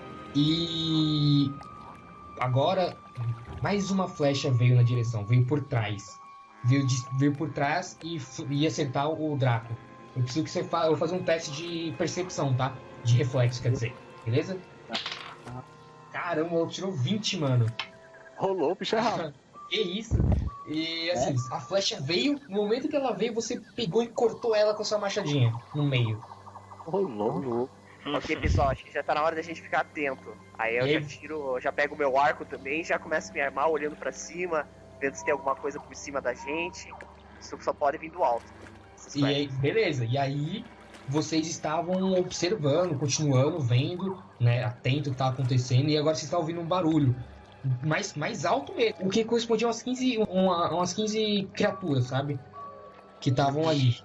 E agora mais uma flecha veio na direção, veio por trás. Veio, de- veio por trás e f- ia acertar o Draco. Eu preciso que você faça. Eu vou fazer um teste de percepção, tá? De reflexo, quer dizer. Beleza? Caramba, eu tirou vinte, mano. Rolou, o bicho é rápido. Que isso? E assim, a flecha veio, no momento que ela veio, você pegou e cortou ela com a sua machadinha no meio. Rolou, rolou. Ok, pessoal, acho que já tá na hora da gente ficar atento. Aí eu E já aí? tiro, já pego o meu arco também, já começo a me armar olhando pra cima, vendo se tem alguma coisa por cima da gente. Isso só pode vir do alto. Essas E flechas. aí, beleza. E aí, vocês estavam observando, continuando, vendo, né, atento ao que estava acontecendo, e agora vocês estão ouvindo um barulho mais, mais alto mesmo. O que correspondia a umas quinze, uma, umas quinze criaturas, sabe? Que estavam ali.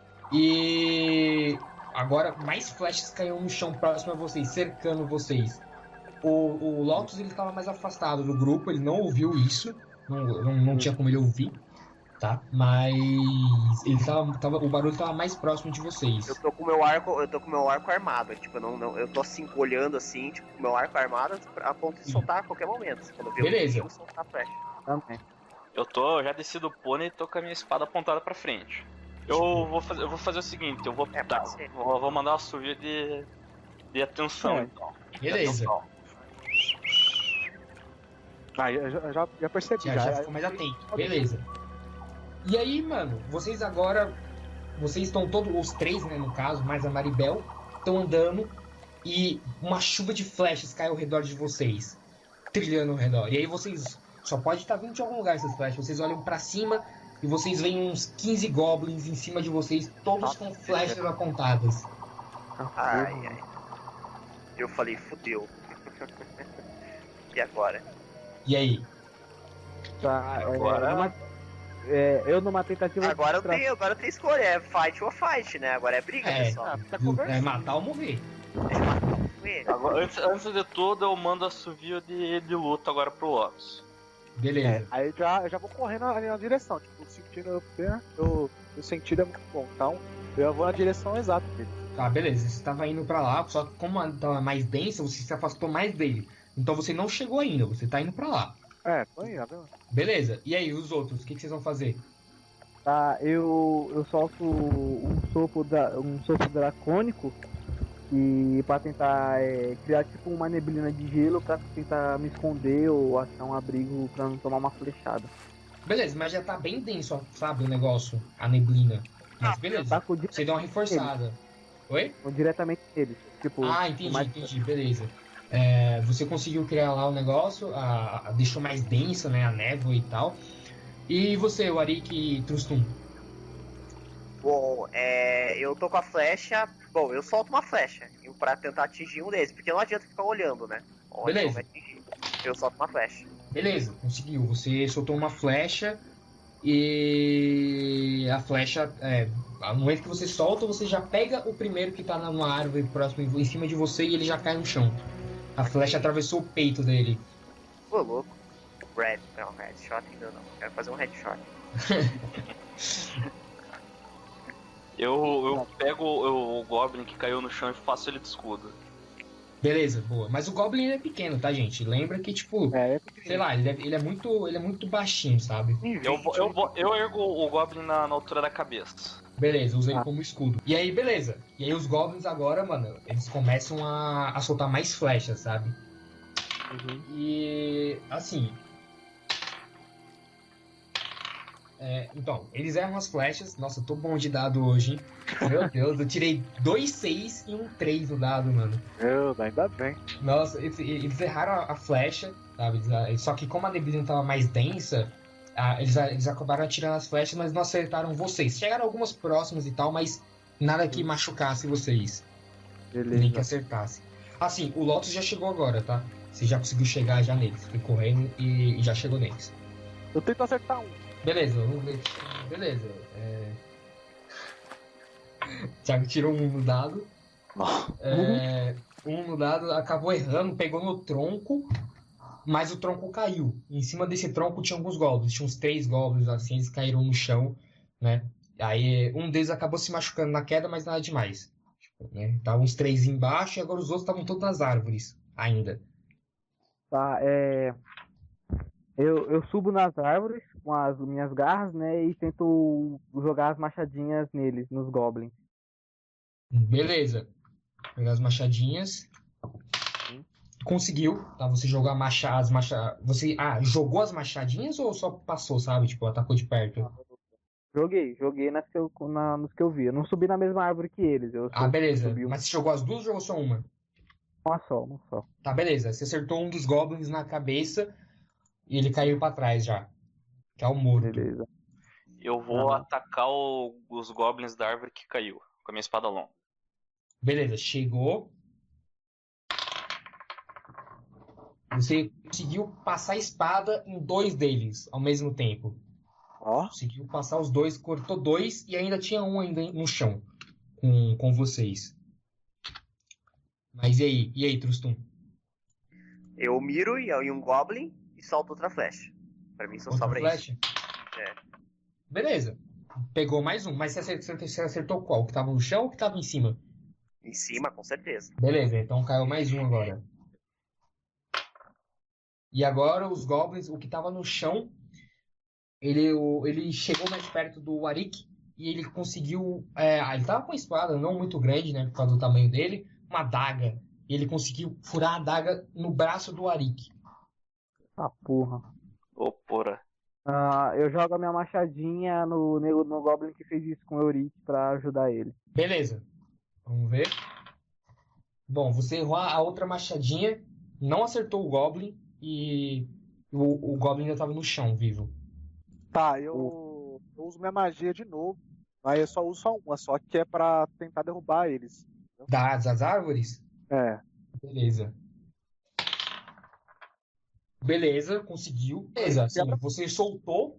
E agora mais flechas caíram no chão próximo a vocês, cercando vocês. O, o Lotus ele estava mais afastado do grupo, ele não ouviu isso, não, não, não tinha como ele ouvir, tá? Mas ele tava, tava, o barulho estava mais próximo de vocês. Eu tô com o meu arco, eu tô com o meu arco armado, tipo, eu não, não, eu tô assim, olhando assim, tipo, com o meu arco armado a ponto de soltar a qualquer momento. Quando eu ver Beleza. o perigo, soltar a flecha. Também. Eu tô, já desci do pônei e tô com a minha espada apontada pra frente. Eu vou fazer, eu vou fazer o seguinte, eu vou, É, tá, pode ser. vou, vou mandar uma suvia de, de atenção, É. então. Beleza. Atenção. Ah, eu já, já, já percebi. Já, já ficou mais atento. Beleza. E aí, mano, vocês agora. Vocês estão todos, os três, né, no caso, mais a Maribel, estão andando e uma chuva de flechas cai ao redor de vocês, trilhando ao redor. E aí vocês só pode estar vindo de algum lugar essas flechas. Vocês olham pra cima e vocês veem uns quinze goblins em cima de vocês, todos com flechas apontadas. Ai, ai. Eu falei, fudeu. E agora? E aí? Tá, é, Agora- numa- é, eu numa tentativa Agora eu de tra- tenho, agora eu tenho escolha, é fight ou fight, né? Agora é briga, É. pessoal. Ah, tá É conversando. matar ou morrer. Agora, antes, antes de tudo, eu mando assovio de, de luta agora pro Lotus. Beleza. É, aí já, eu já vou correndo na, na direção, tipo, sentindo eu, eu, o sentido é muito bom, então eu vou na direção exata dele. Tá, beleza. Você tava indo pra lá, só que como tava mais densa, você se afastou mais dele. Então você não chegou ainda, você tá indo pra lá. É, tô indo, tá vendo? Beleza. E aí, os outros, o que, que vocês vão fazer? Tá, eu, eu solto um sopro, da, um sopro dracônico e pra tentar é, criar tipo uma neblina de gelo pra tentar me esconder ou achar um abrigo pra não tomar uma flechada. Beleza, mas já tá bem denso, sabe, o negócio, a neblina. Mas beleza. Taco Você deu uma reforçada. Oi? diretamente neles. Tipo, Ah, entendi, mais- entendi, beleza. É, você conseguiu criar lá o negócio, a, a- deixou mais densa, né, a névoa e tal. E você, o Arik Trustum? Bom, é, eu tô com a flecha. Bom, eu solto uma flecha pra tentar atingir um deles, porque não adianta ficar olhando, né? Onde Beleza. não vai atingir. Eu solto uma flecha. Beleza, conseguiu. Você soltou uma flecha e a flecha, é, no momento que você solta, você já pega o primeiro que tá numa árvore próximo em cima de você e ele já cai no chão. A flecha atravessou o peito dele. Ô, louco. Red, não, headshot ainda não. Quero fazer um headshot. Eu, eu pego o, o Goblin que caiu no chão e faço ele de escudo. Beleza, boa. Mas o Goblin é pequeno, tá, gente? Lembra que, tipo, É, é sei pequenininho. lá, ele é, ele é muito, ele é muito baixinho, sabe? Eu, vou- eu, vou- eu ergo o Goblin na, na altura da cabeça. Beleza, usa ele Ah. como escudo. E aí, beleza. E aí os Goblins agora, mano, eles começam a, a soltar mais flechas, sabe? Uhum. E, assim... É, então, eles erram as flechas. Nossa, eu tô bom de dado hoje, hein? Meu Deus, eu tirei dois seis e um três no dado, mano. Meu, ainda bem. Nossa, eles, eles erraram a, a flecha, sabe? Eles- Só que como a neblina tava mais densa, ah, eles, eles acabaram atirando as flechas, mas não acertaram vocês. Chegaram algumas próximas e tal, mas nada que machucasse vocês, nem que Beleza. acertasse. Assim, o Lotus já chegou agora, tá? Você já conseguiu chegar já neles. Foi correndo e, e já chegou neles. Eu tento acertar um. Beleza, vamos ver. Beleza. É... Thiago tirou um no dado. É, um no dado acabou errando, pegou no tronco, mas o tronco caiu. Em cima desse tronco tinha alguns goblins, tinha uns três goblins assim, eles caíram no chão, né? Aí um deles acabou se machucando na queda, mas nada demais. Tipo, né? Tava uns três embaixo e agora os outros estavam todos nas árvores ainda. Tá, é. Eu, eu subo nas árvores com as minhas garras, né? E tento jogar as machadinhas neles, nos goblins. Beleza. Pegar as machadinhas. Conseguiu, tá? Você jogou a macha, as macha... Você ah, jogou as machadinhas ou só passou, sabe? Tipo, atacou de perto? Joguei, joguei nas que eu, na, nos que eu vi. Eu não subi na mesma árvore que eles. Eu Ah, sub- beleza. subi Mas você jogou as duas ou jogou só uma? uma só, uma só. Tá, beleza. Você acertou um dos goblins na cabeça e ele caiu pra trás já. Que é o morto. Beleza. Eu vou Aham. atacar o- os Goblins da árvore que caiu, com a minha espada longa. Beleza, chegou. Você conseguiu passar a espada em dois deles ao mesmo tempo. Ó, Conseguiu passar os dois, cortou dois e ainda tinha um ainda no chão com, com vocês. Mas e aí? E aí, Trustum? Eu miro e em um Goblin e solto outra flecha. Pra mim só Outra sobra flecha? isso. É. Beleza. Pegou mais um. Mas você acertou, você acertou qual? Que tava no chão ou que tava em cima? Em cima, com certeza. Beleza, então caiu mais um agora. E agora os goblins, o que tava no chão, ele, o- ele chegou mais perto do Arik e ele conseguiu. É, ah, ele tava com uma espada não muito grande, né? Por causa do tamanho dele, uma adaga. E ele conseguiu furar a adaga no braço do Arik. Ah, porra. Ô, porra. Ah, eu jogo a minha machadinha no, no, no Goblin que fez isso com o Eurik pra ajudar ele. Beleza. Vamos ver. Bom, você errou a a outra machadinha, não acertou o Goblin e o, o Goblin ainda tava no chão, vivo. tá, eu, eu uso minha magia de novo. Aí eu só uso só uma, só que é pra tentar derrubar eles. Das, das árvores? É. Beleza. Beleza, conseguiu. Beleza, assim, você soltou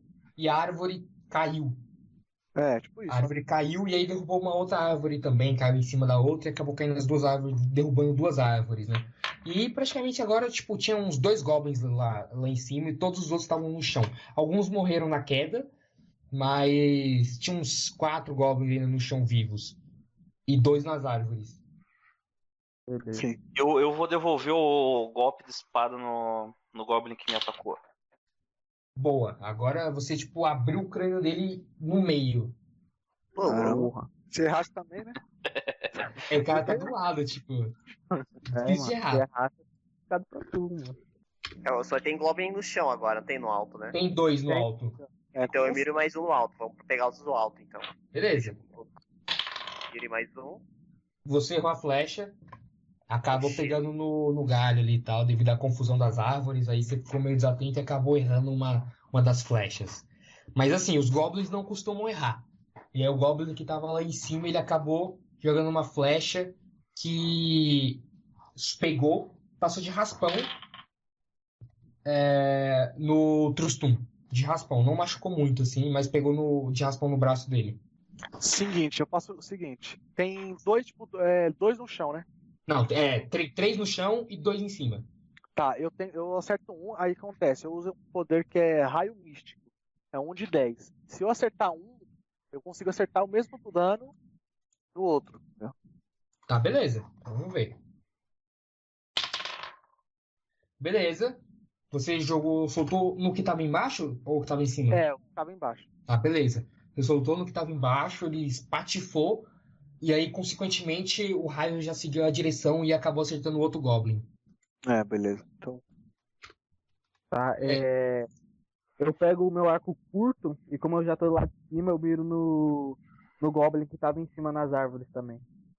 e a árvore caiu. É, tipo A isso. árvore caiu e aí derrubou uma outra árvore também, caiu em cima da outra e acabou caindo as duas árvores, derrubando duas árvores, né? E praticamente agora, tipo, tinha uns dois goblins lá, lá em cima e todos os outros estavam no chão. Alguns morreram na queda, mas tinha uns quatro goblins ainda no chão vivos. E dois nas árvores. Beleza. Sim. Eu, eu vou devolver o golpe de espada no, no Goblin que me atacou. Boa. Agora você, tipo, abriu o crânio dele no meio. Pô, Bruno. Porra. Você erraste também, né? É, o cara tá do lado, tipo. É, Difícil de mano. errar. Se errar, você tá pra tudo, mano. Eu só tem Goblin no chão agora, não tem no alto, né? Tem dois no Tem. alto. É, Então eu com miro mais um no alto. Vamos pegar os do alto, então. Beleza. Mire mais um. Você errou a flecha, acabou Oxi. pegando no, no galho ali e tal, devido à confusão das árvores, aí você ficou meio desatento e acabou errando uma, uma das flechas. Mas assim, os goblins não costumam errar. E aí o goblin que tava lá em cima, ele acabou jogando uma flecha que pegou, passou de raspão é, no Trustum. De raspão, não machucou muito assim, mas pegou no, de raspão no braço dele. Seguinte, eu passo o seguinte. Tem dois, tipo, é, dois no chão, né? Não, é tr- três no chão e dois em cima. Tá, eu, tenho, eu acerto um, aí acontece. Eu uso um poder que é raio místico. É um de dez. Se eu acertar um, eu consigo acertar o mesmo dano no outro. Entendeu? Tá, beleza. Vamos ver. Beleza. Você jogou, soltou no que tava embaixo ou que tava em cima? É, eu tava embaixo. Tá, beleza. Você soltou no que tava embaixo, ele espatifou, e aí, consequentemente, o raio já seguiu a direção e acabou acertando o outro Goblin. É, beleza. Então, Tá, é... Eu pego o meu arco curto e como eu já tô lá de cima, eu miro no, no Goblin que tava em cima nas árvores também.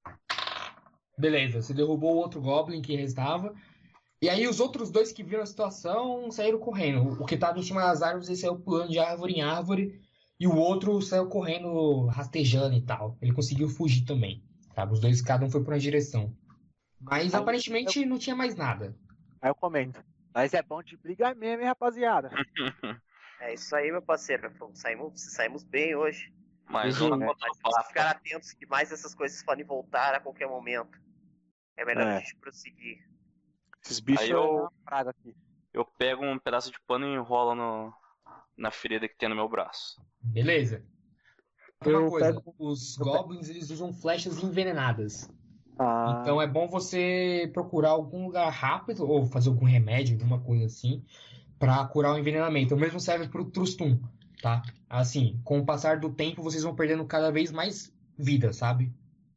Beleza, você derrubou o outro Goblin que restava. E aí os outros dois que viram a situação saíram correndo. O que tava em cima das árvores, ele saiu pulando de árvore em árvore. E o outro saiu correndo, rastejando e tal. Ele conseguiu fugir também. Sabe? Os dois, cada um foi para uma direção. Mas Aí aparentemente não tinha mais nada. aí eu comento. Mas é bom de brigar mesmo, hein, rapaziada? É isso aí, meu parceiro. Saímos, saímos bem hoje. Mais um na Uhum. conta Mas do temos que papo. ficar atentos que mais essas coisas podem voltar a qualquer momento. É melhor É. a gente prosseguir. Esses bichos Aí é eu- uma praga aqui. Eu pego um pedaço de pano e enrolo no, na ferida que tem no meu braço. Beleza? Uma Eu coisa, pego- os eu pego- goblins eles usam flechas envenenadas. Ah, Então é bom você procurar algum lugar rápido ou fazer algum remédio, alguma coisa assim, pra curar o envenenamento. O mesmo serve pro Trustum, tá? Assim, com o passar do tempo vocês vão perdendo cada vez mais vida, sabe?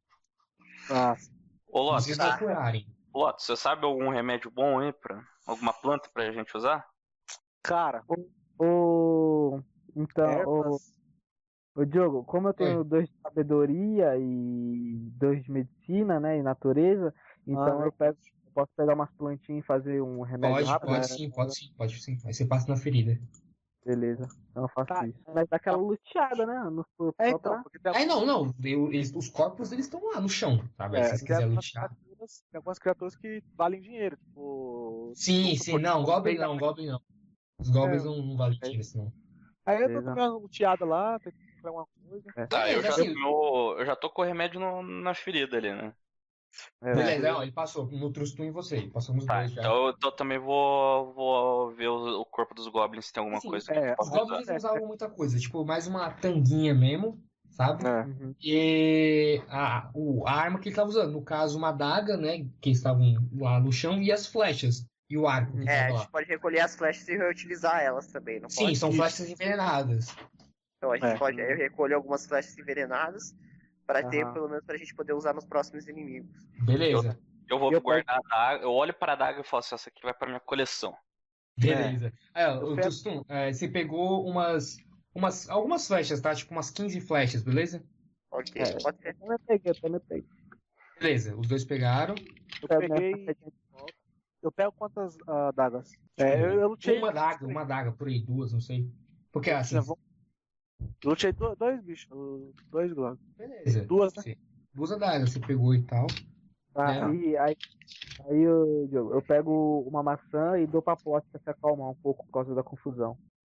ah, Ô, Lotus, Vocês tá. não curarem. Lotus, você sabe algum remédio bom aí pra alguma planta pra gente usar? cara, O... Então, o... ervas. o Diogo, como eu tenho Oi. dois de sabedoria e dois de medicina, né, e natureza, então Ah, eu pego, eu posso pegar umas plantinhas e fazer um remédio Pode, rápido, pode né? sim, pode sim, pode sim. Aí você passa na ferida. Beleza, então eu faço Tá. isso. Mas dá aquela luteada, né? No corpo, É, só então, pra... porque tem, Aí não, não. eu- eles- os corpos eles estão lá no chão, sabe? Aí se é, vocês tem, quiserem algumas lutear. criaturas, tem algumas criaturas que valem dinheiro. Tipo. Sim, tu- tu sim, pode- não, pode Goblin pegar- não, Goblin não. Os Goblins É, não, não valem é. dinheiro, senão. Aí eu tô Beleza. dando uma luteada lá, tento comprar uma coisa. É, Tá, eu Beleza, já, assim, meu- eu já tô com o remédio no- na ferida ali, né? é, beleza, não, ele passou no Trustum e você. Passamos os Tá, dois já. então eu tô- também vou, vou ver o, o corpo dos goblins se tem alguma Assim, coisa que é, eu Os possa Goblins usar. não usavam muita coisa, tipo, mais uma tanguinha mesmo, sabe? É. Uhum. E a, o, a arma que ele estava usando, no caso, uma adaga, né? Que estavam lá no chão, e as flechas. E o arco que É, a estava gente lá. pode recolher as flechas e reutilizar elas também, não Sim, pode? são flechas envenenadas. Então a gente É. pode eu recolher algumas flechas envenenadas pra ter, Aham. pelo menos, pra gente poder usar nos próximos inimigos. Beleza, Eu vou Eu guardar a adaga, eu olho pra adaga e falo assim, essa aqui vai pra minha coleção. beleza. É, o Eu Trustum, é, você pegou umas, umas. Algumas flechas, tá? Tipo umas quinze flechas, beleza? Ok, É. pode ser. Eu também peguei, eu também peguei. Beleza, os dois pegaram. Eu Pego minha peguei. facetinha de volta. Eu pego quantas ah, adagas? É, eu, eu lutei. Uma adaga, uma adaga, por aí, duas, não sei. Porque assim. Eu lutei do- dois bichos, dois globos. Beleza. Duas, né? Você- duas adagas você pegou e tal. Tá, É. e aí, aí eu, Diogo, eu pego uma maçã e dou pra Plot pra se acalmar um pouco por causa da confusão.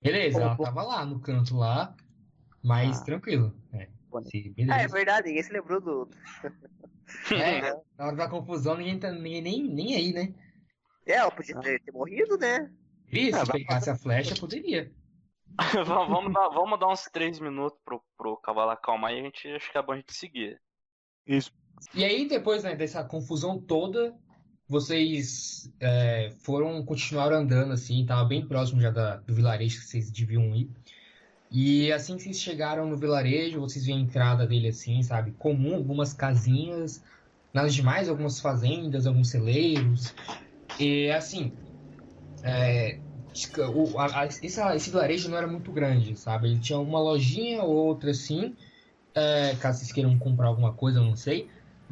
Beleza, Ô, ela pô. tava lá no canto lá, mas Ah. tranquilo. É, Bonito. sim, Ah, é beleza. verdade, ninguém se lembrou do. É, na hora da confusão ninguém tá ninguém nem, nem aí, né? É, ela podia ter, ter morrido, né? E É, se vai pegasse fazer- a flecha, poderia. Vamos vamos dar, vamos dar uns três minutos pro, pro cavalo acalmar e a gente acho que é bom a gente seguir. Isso. E aí, depois, né, dessa confusão toda, vocês é, foram continuar andando assim, tava bem próximo já da- do vilarejo que vocês deviam ir. E assim que vocês chegaram no vilarejo, vocês veem a entrada dele assim, sabe? Comum, algumas casinhas, nada demais, algumas fazendas, alguns celeiros. E assim, é, o- a- a- esse, esse vilarejo não era muito grande, sabe? Ele tinha uma lojinha ou outra assim, é, caso vocês queiram comprar alguma coisa, eu não sei.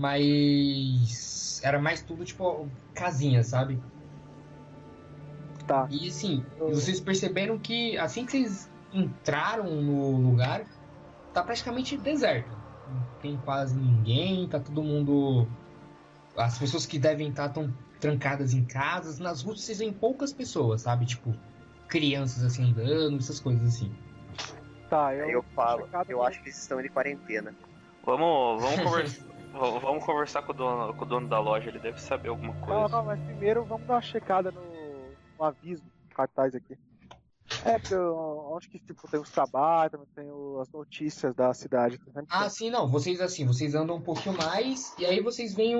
Mas era mais tudo tipo casinha, sabe? Tá. E assim, vocês perceberam que assim que vocês entraram no lugar, tá praticamente deserto. Não tem quase ninguém, tá todo mundo. As pessoas que devem estar tão trancadas em casas. Nas ruas vocês veem poucas pessoas, sabe? Tipo, crianças assim andando, essas coisas assim. Tá, eu, Aí eu falo, checado eu no- acho que eles estão de quarentena. Vamos, vamos conversar. Vamos conversar com o, dono, com o dono da loja, ele deve saber alguma Calma, coisa. calma, mas primeiro vamos dar uma checada no, no aviso, no cartaz aqui. É, porque eu, onde que tipo, tem os trabalhos, também tem o- as notícias da cidade. Sempre Ah, tem. sim, não. Vocês assim, vocês andam um pouquinho mais e aí vocês veem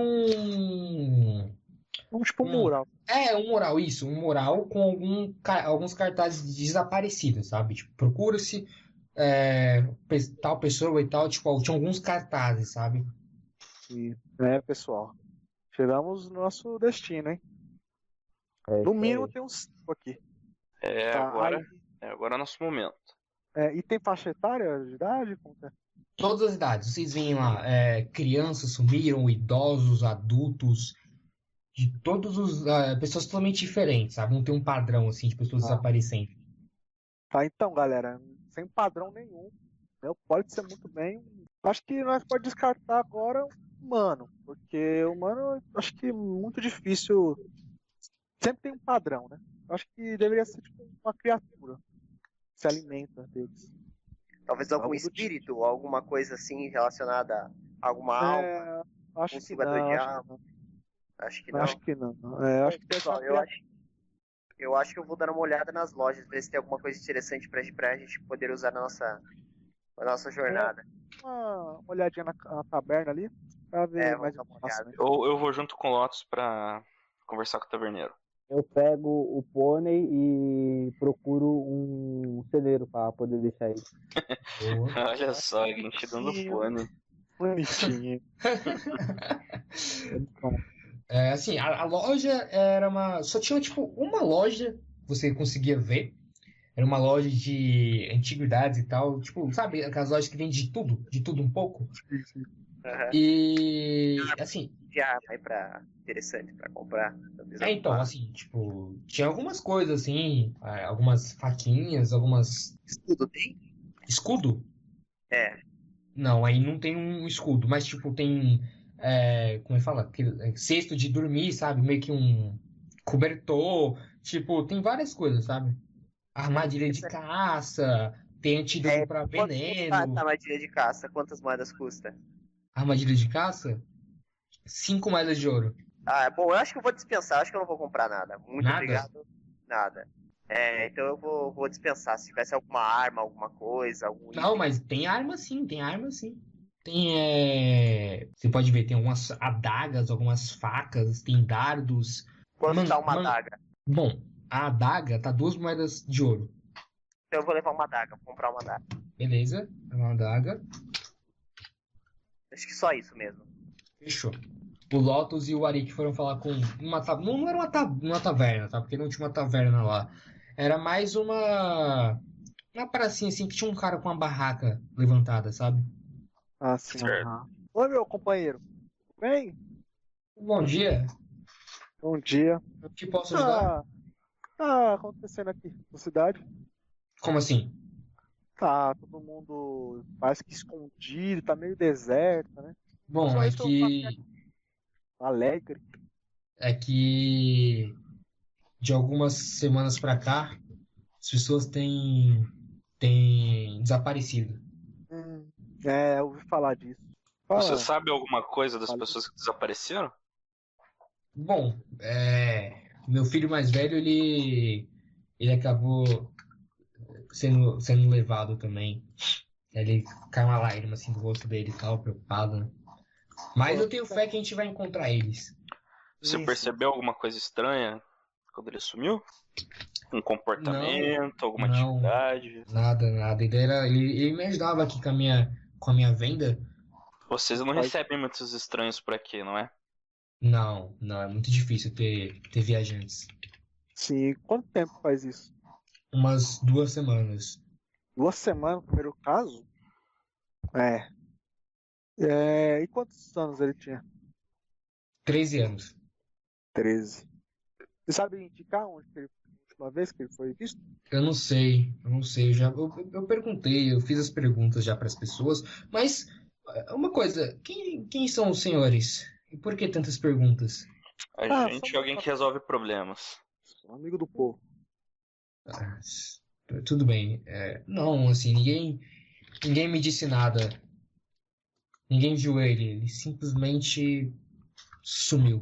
um. Um, tipo um um mural. É, um mural, isso, um mural com algum, ca- alguns cartazes desaparecidos, sabe? Tipo, procura-se é, pe- tal pessoa e tal, tipo, tinha alguns cartazes, sabe? E, né, pessoal? Chegamos no nosso destino, hein? É No isso mínimo aí. tem uns cinco aqui. É, Tá, agora, aí- é agora é nosso momento. é, e tem faixa etária de idade? Como que é? Todas as idades, vocês veem lá, é, crianças sumiram, idosos, adultos, de todos os, é, pessoas totalmente diferentes, sabe? Não tem um padrão, assim, de pessoas Ah. desaparecendo. Tá, então, galera, sem padrão nenhum. Né? Pode ser muito bem. Acho que nós pode descartar agora o humano, porque o humano acho que é muito difícil. Sempre tem um padrão, né? Acho que deveria ser tipo uma criatura que se alimenta deles. Talvez algum Algo do espírito, alguma coisa assim relacionada a alguma alma, É, acho um que sugador não, de acho alma. que não. Acho que não. Acho que não. É, acho que deve ser uma Pessoal, eu criatura. acho, eu acho que eu vou dar uma olhada nas lojas, ver se tem alguma coisa interessante pra, pra gente poder usar na nossa, na nossa jornada. Uma, uma olhadinha na, na taberna ali pra ver É, mais vamos dar uma informações. Eu, eu vou junto com o Lotus pra conversar com o taverneiro. Eu pego o pônei e procuro um celeiro pra poder deixar ele. Boa. Olha só, a gente dando fone. Bonitinho. É, assim, a, a loja era uma. Só tinha, tipo, uma loja que você conseguia ver. Era uma loja de antiguidades e tal. Tipo, sabe, aquelas lojas que vendem de tudo, de tudo um pouco. Aham. E, assim, De arma aí pra interessante pra comprar. Talvez é, então, alguma- assim, tipo, tinha algumas coisas, assim, é, algumas faquinhas, algumas. Escudo tem? Escudo? É. Não, aí não tem um escudo, mas, tipo, tem. É, como é que fala? Aquele, é, cesto de dormir, sabe? Meio que um cobertor. Tipo, tem várias coisas, sabe? Armadilha de caça, tem antídoto É, pra Quanto veneno. custa a armadilha de caça? Quantas moedas custa? Armadilha de caça? Cinco moedas de ouro. Ah, bom, eu acho que eu vou dispensar, acho que eu não vou comprar nada. Muito Nada? obrigado. Nada. É, então eu vou, vou dispensar. Se tivesse alguma arma, alguma coisa, algum Não, item. mas tem arma sim, tem arma sim. Tem, é... Você pode ver, tem algumas adagas, algumas facas, tem dardos. Quanto Man- tá uma man- adaga? Bom, a adaga tá duas moedas de ouro. Então eu vou levar uma adaga, vou comprar uma adaga. Beleza? É uma adaga. Acho que só isso mesmo. Fechou. O Lotus e o Arik foram falar com uma ta... não, não era uma, ta... uma taverna, tá? Porque não tinha uma taverna lá. Era mais uma uma pracinha assim que tinha um cara com uma barraca levantada, sabe? Ah, sim. Certo. Aham. Oi, meu companheiro. Tudo bem? Bom dia. Bom dia. Eu te posso ajudar? Ah, tá acontecendo aqui na cidade? Como assim? Tá, todo mundo parece que escondido, tá meio deserto, né? Bom, Só é isso eu que Alegre. é que de algumas semanas pra cá as pessoas têm, têm desaparecido. Hum, é, eu ouvi falar disso. Você Fala, sabe alguma coisa das fala. pessoas que desapareceram? Bom, é, meu filho mais velho, ele, ele acabou sendo, sendo levado também. Ele caiu uma lágrima assim do rosto dele e tal, preocupado, né? Mas Pô, eu tenho fé que a gente vai encontrar eles. Você sim, sim. percebeu alguma coisa estranha quando ele sumiu? Um Não, comportamento, alguma não, atividade? nada, nada. Ele, era, ele, ele me ajudava aqui com a minha, com a minha venda. Vocês não Faz- recebem muitos estranhos por aqui, não é? Não, não, é muito difícil ter, ter viajantes. Sim, quanto tempo faz isso? Umas duas semanas. Duas semanas, no primeiro caso? É. É, e quantos anos ele tinha? Treze anos. Treze. Você sabe indicar onde que ele, a última vez que ele foi visto? Eu não sei, eu não sei. Eu, já, eu, eu perguntei, eu fiz as perguntas já para as pessoas, mas é, uma coisa, quem, quem são os senhores? E por que tantas perguntas? A Ah, gente é somos alguém que resolve problemas. um amigo do povo. Ah, s- tudo bem. É, não, assim, ninguém, ninguém me disse nada. Ninguém viu ele. Ele simplesmente sumiu.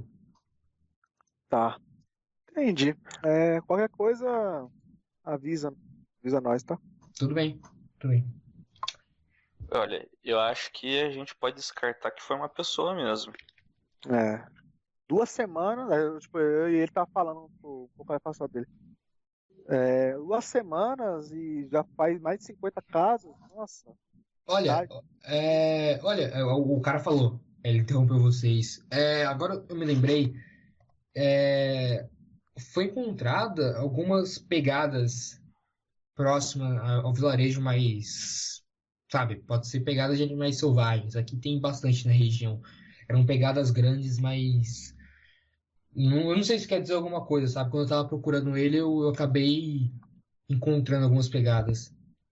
Tá, entendi. É, qualquer coisa, avisa, avisa nós, tá? Tudo bem, tudo bem. Olha, eu acho que a gente pode descartar que foi uma pessoa mesmo. É, duas semanas, é, tipo, eu e ele tava falando pro, pro pai passado dele. É, duas semanas e já faz mais de cinquenta casos. Nossa, Olha, cidade. é, olha, é, o, o cara falou. Ele interrompeu vocês. É, agora eu me lembrei. É, foi encontrada algumas pegadas próximas ao vilarejo mais, sabe, pode ser pegadas de animais selvagens. Aqui tem bastante na região. Eram pegadas grandes, mas não, eu não sei se quer dizer alguma coisa, sabe? Quando eu tava procurando ele, eu, eu acabei encontrando algumas pegadas.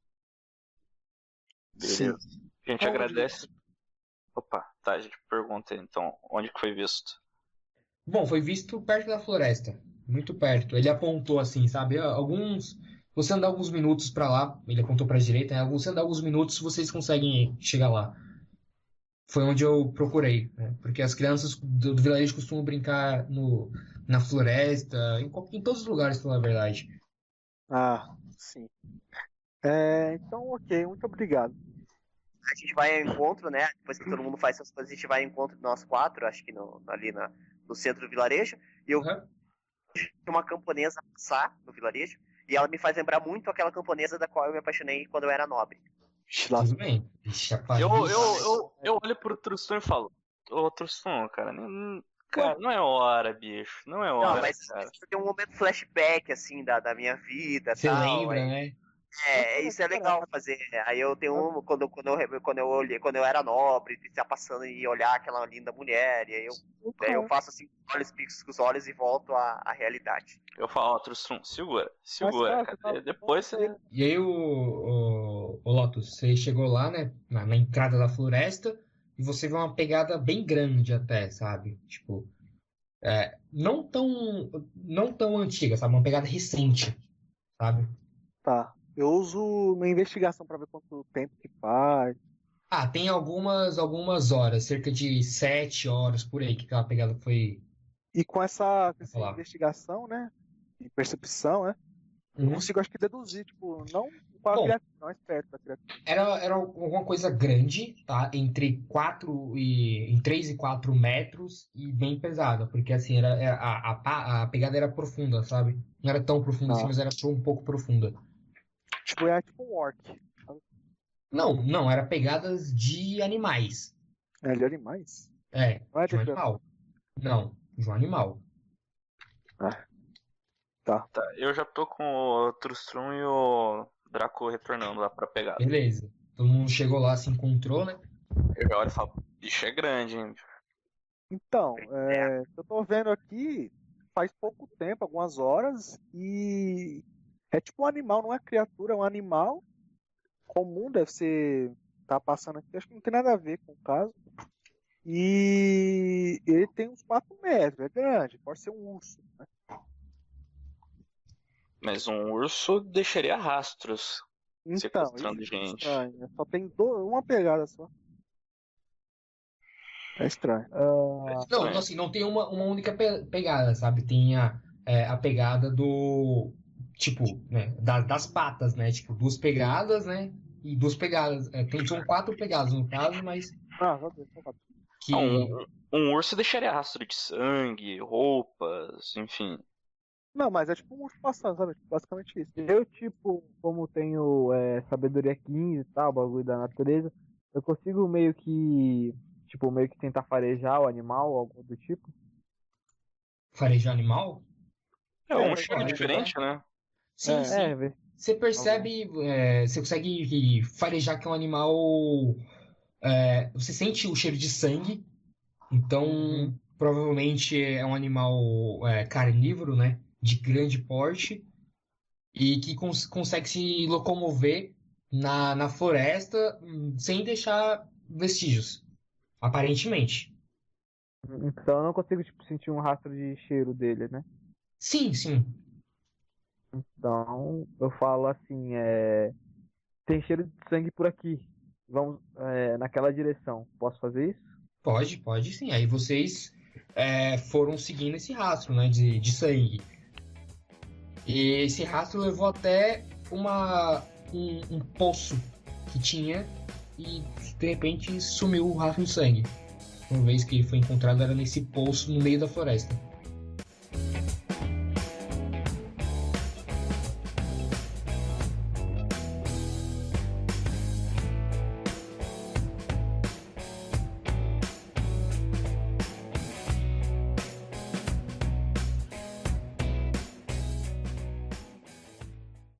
Sim. Beleza. A gente Aonde? agradece. Opa, tá, a gente pergunta então, onde que foi visto? Bom, foi visto perto da floresta, muito perto. Ele apontou assim, sabe? Ah, alguns, você andar alguns minutos pra lá, ele apontou pra direita, né? Você andar alguns minutos, vocês conseguem chegar lá. Foi onde eu procurei, né? Porque as crianças do, do vilarejo costumam brincar no, na floresta, em, qual- em todos os lugares, pela verdade. Ah, sim. É, então, ok, muito obrigado. A gente vai ao encontro, né? Depois que todo mundo faz suas coisas, a gente vai ao encontro de nós quatro, acho que no, ali na, no centro do vilarejo. E eu Aham. vi uma camponesa passar no vilarejo. E ela me faz lembrar muito aquela camponesa da qual eu me apaixonei quando eu era nobre. Ixi, lá- Tudo bem. Ixi, rapaz, Eu, eu, vixe. eu, eu olho pro Truston e falo, ô Truston, cara, não, cara, não é hora, bicho, não é Não, hora, mas cara. tem um momento flashback, assim, da, da minha vida Você tal. lembra, Aí, né? é, isso é legal fazer. Aí eu tenho um, quando, quando, eu, quando eu olhei, quando eu era nobre, de estar passando e olhar aquela linda mulher, e aí eu, aí eu faço assim, olhos picos com os olhos e volto à, à realidade. Eu falo, ó, Truston, segura, segura, cara, cara. você tá- Depois você. E aí, o, o, o Lotus, você chegou lá, né? Na, na entrada da floresta, e você vê uma pegada bem grande até, sabe? Tipo, é, não tão, não tão antiga, sabe? Uma pegada recente, sabe? Tá. Eu uso minha investigação pra ver quanto tempo que faz. Ah, tem algumas, algumas horas, cerca de sete horas por aí, que aquela pegada foi. E com essa, com essa Vou lá. investigação, né? E percepção, né? Eu Uhum. consigo, acho que, deduzir, tipo, não qual a Bom. criatura, não é esperto da criatura. Era, era alguma coisa grande, tá? Entre quatro e em três e quatro metros e bem pesada, porque assim era, era- a, a, pa- a pegada era profunda, sabe? Não era tão profunda assim, Ah. mas era um pouco profunda. Tipo, é tipo um orc. Não, não, era pegadas de animais. É, de animais. É, Não é de um de animal. Não, de um animal. Tá. Tá, eu já tô com o Trustrum e o Draco retornando lá pra pegar. Beleza. Todo mundo chegou lá, se encontrou, né? Eu já olho e falo, bicho é grande, hein? Então, é, eu tô vendo aqui faz pouco tempo, algumas horas, e é tipo um animal, não é criatura, é um animal comum, deve ser. Tá passando aqui, acho que não tem nada a ver com o caso. E ele tem uns quatro metros, é grande, pode ser um urso, né? Mas um urso deixaria rastros Então, sequestrando isso é gente. estranho. né? Só tem do- uma pegada só. É estranho. É Não, estranho. assim, não tem uma, uma única pe- pegada, sabe? Tem a, é, a pegada do. Tipo, né? da- das patas, né? Tipo, duas pegadas, né? E duas pegadas. É, tem, são quatro pegadas no caso, mas Ah, só Deus, só Deus. que. Ah, um, um urso deixaria rastro de sangue, roupas, enfim. Não, mas é tipo um urso passando, sabe? Tipo, basicamente isso. Eu, tipo, como tenho é, sabedoria quinze e tal, bagulho da natureza, eu consigo meio que, tipo, meio que tentar farejar o animal, algo do tipo. Farejar animal? É um É, cheiro pode, diferente, né? Sim, É. sim. É, vê. Você percebe, é, você consegue farejar que é um animal. É, você sente o cheiro de sangue, então Uhum. provavelmente é um animal é, carnívoro, né? De grande porte e que cons- consegue se locomover na, na floresta hum, sem deixar vestígios, aparentemente. Então eu não consigo, tipo, sentir um rastro de cheiro dele, né? Sim, sim. Então eu falo assim, é... tem cheiro de sangue por aqui. Vamos é, naquela direção. Posso fazer isso? Pode, pode sim. Aí vocês é, foram seguindo esse rastro, né, de, de sangue. E esse rastro levou até uma, um, um poço que tinha e de repente sumiu o rastro de sangue. Uma vez que foi encontrado era nesse poço no meio da floresta.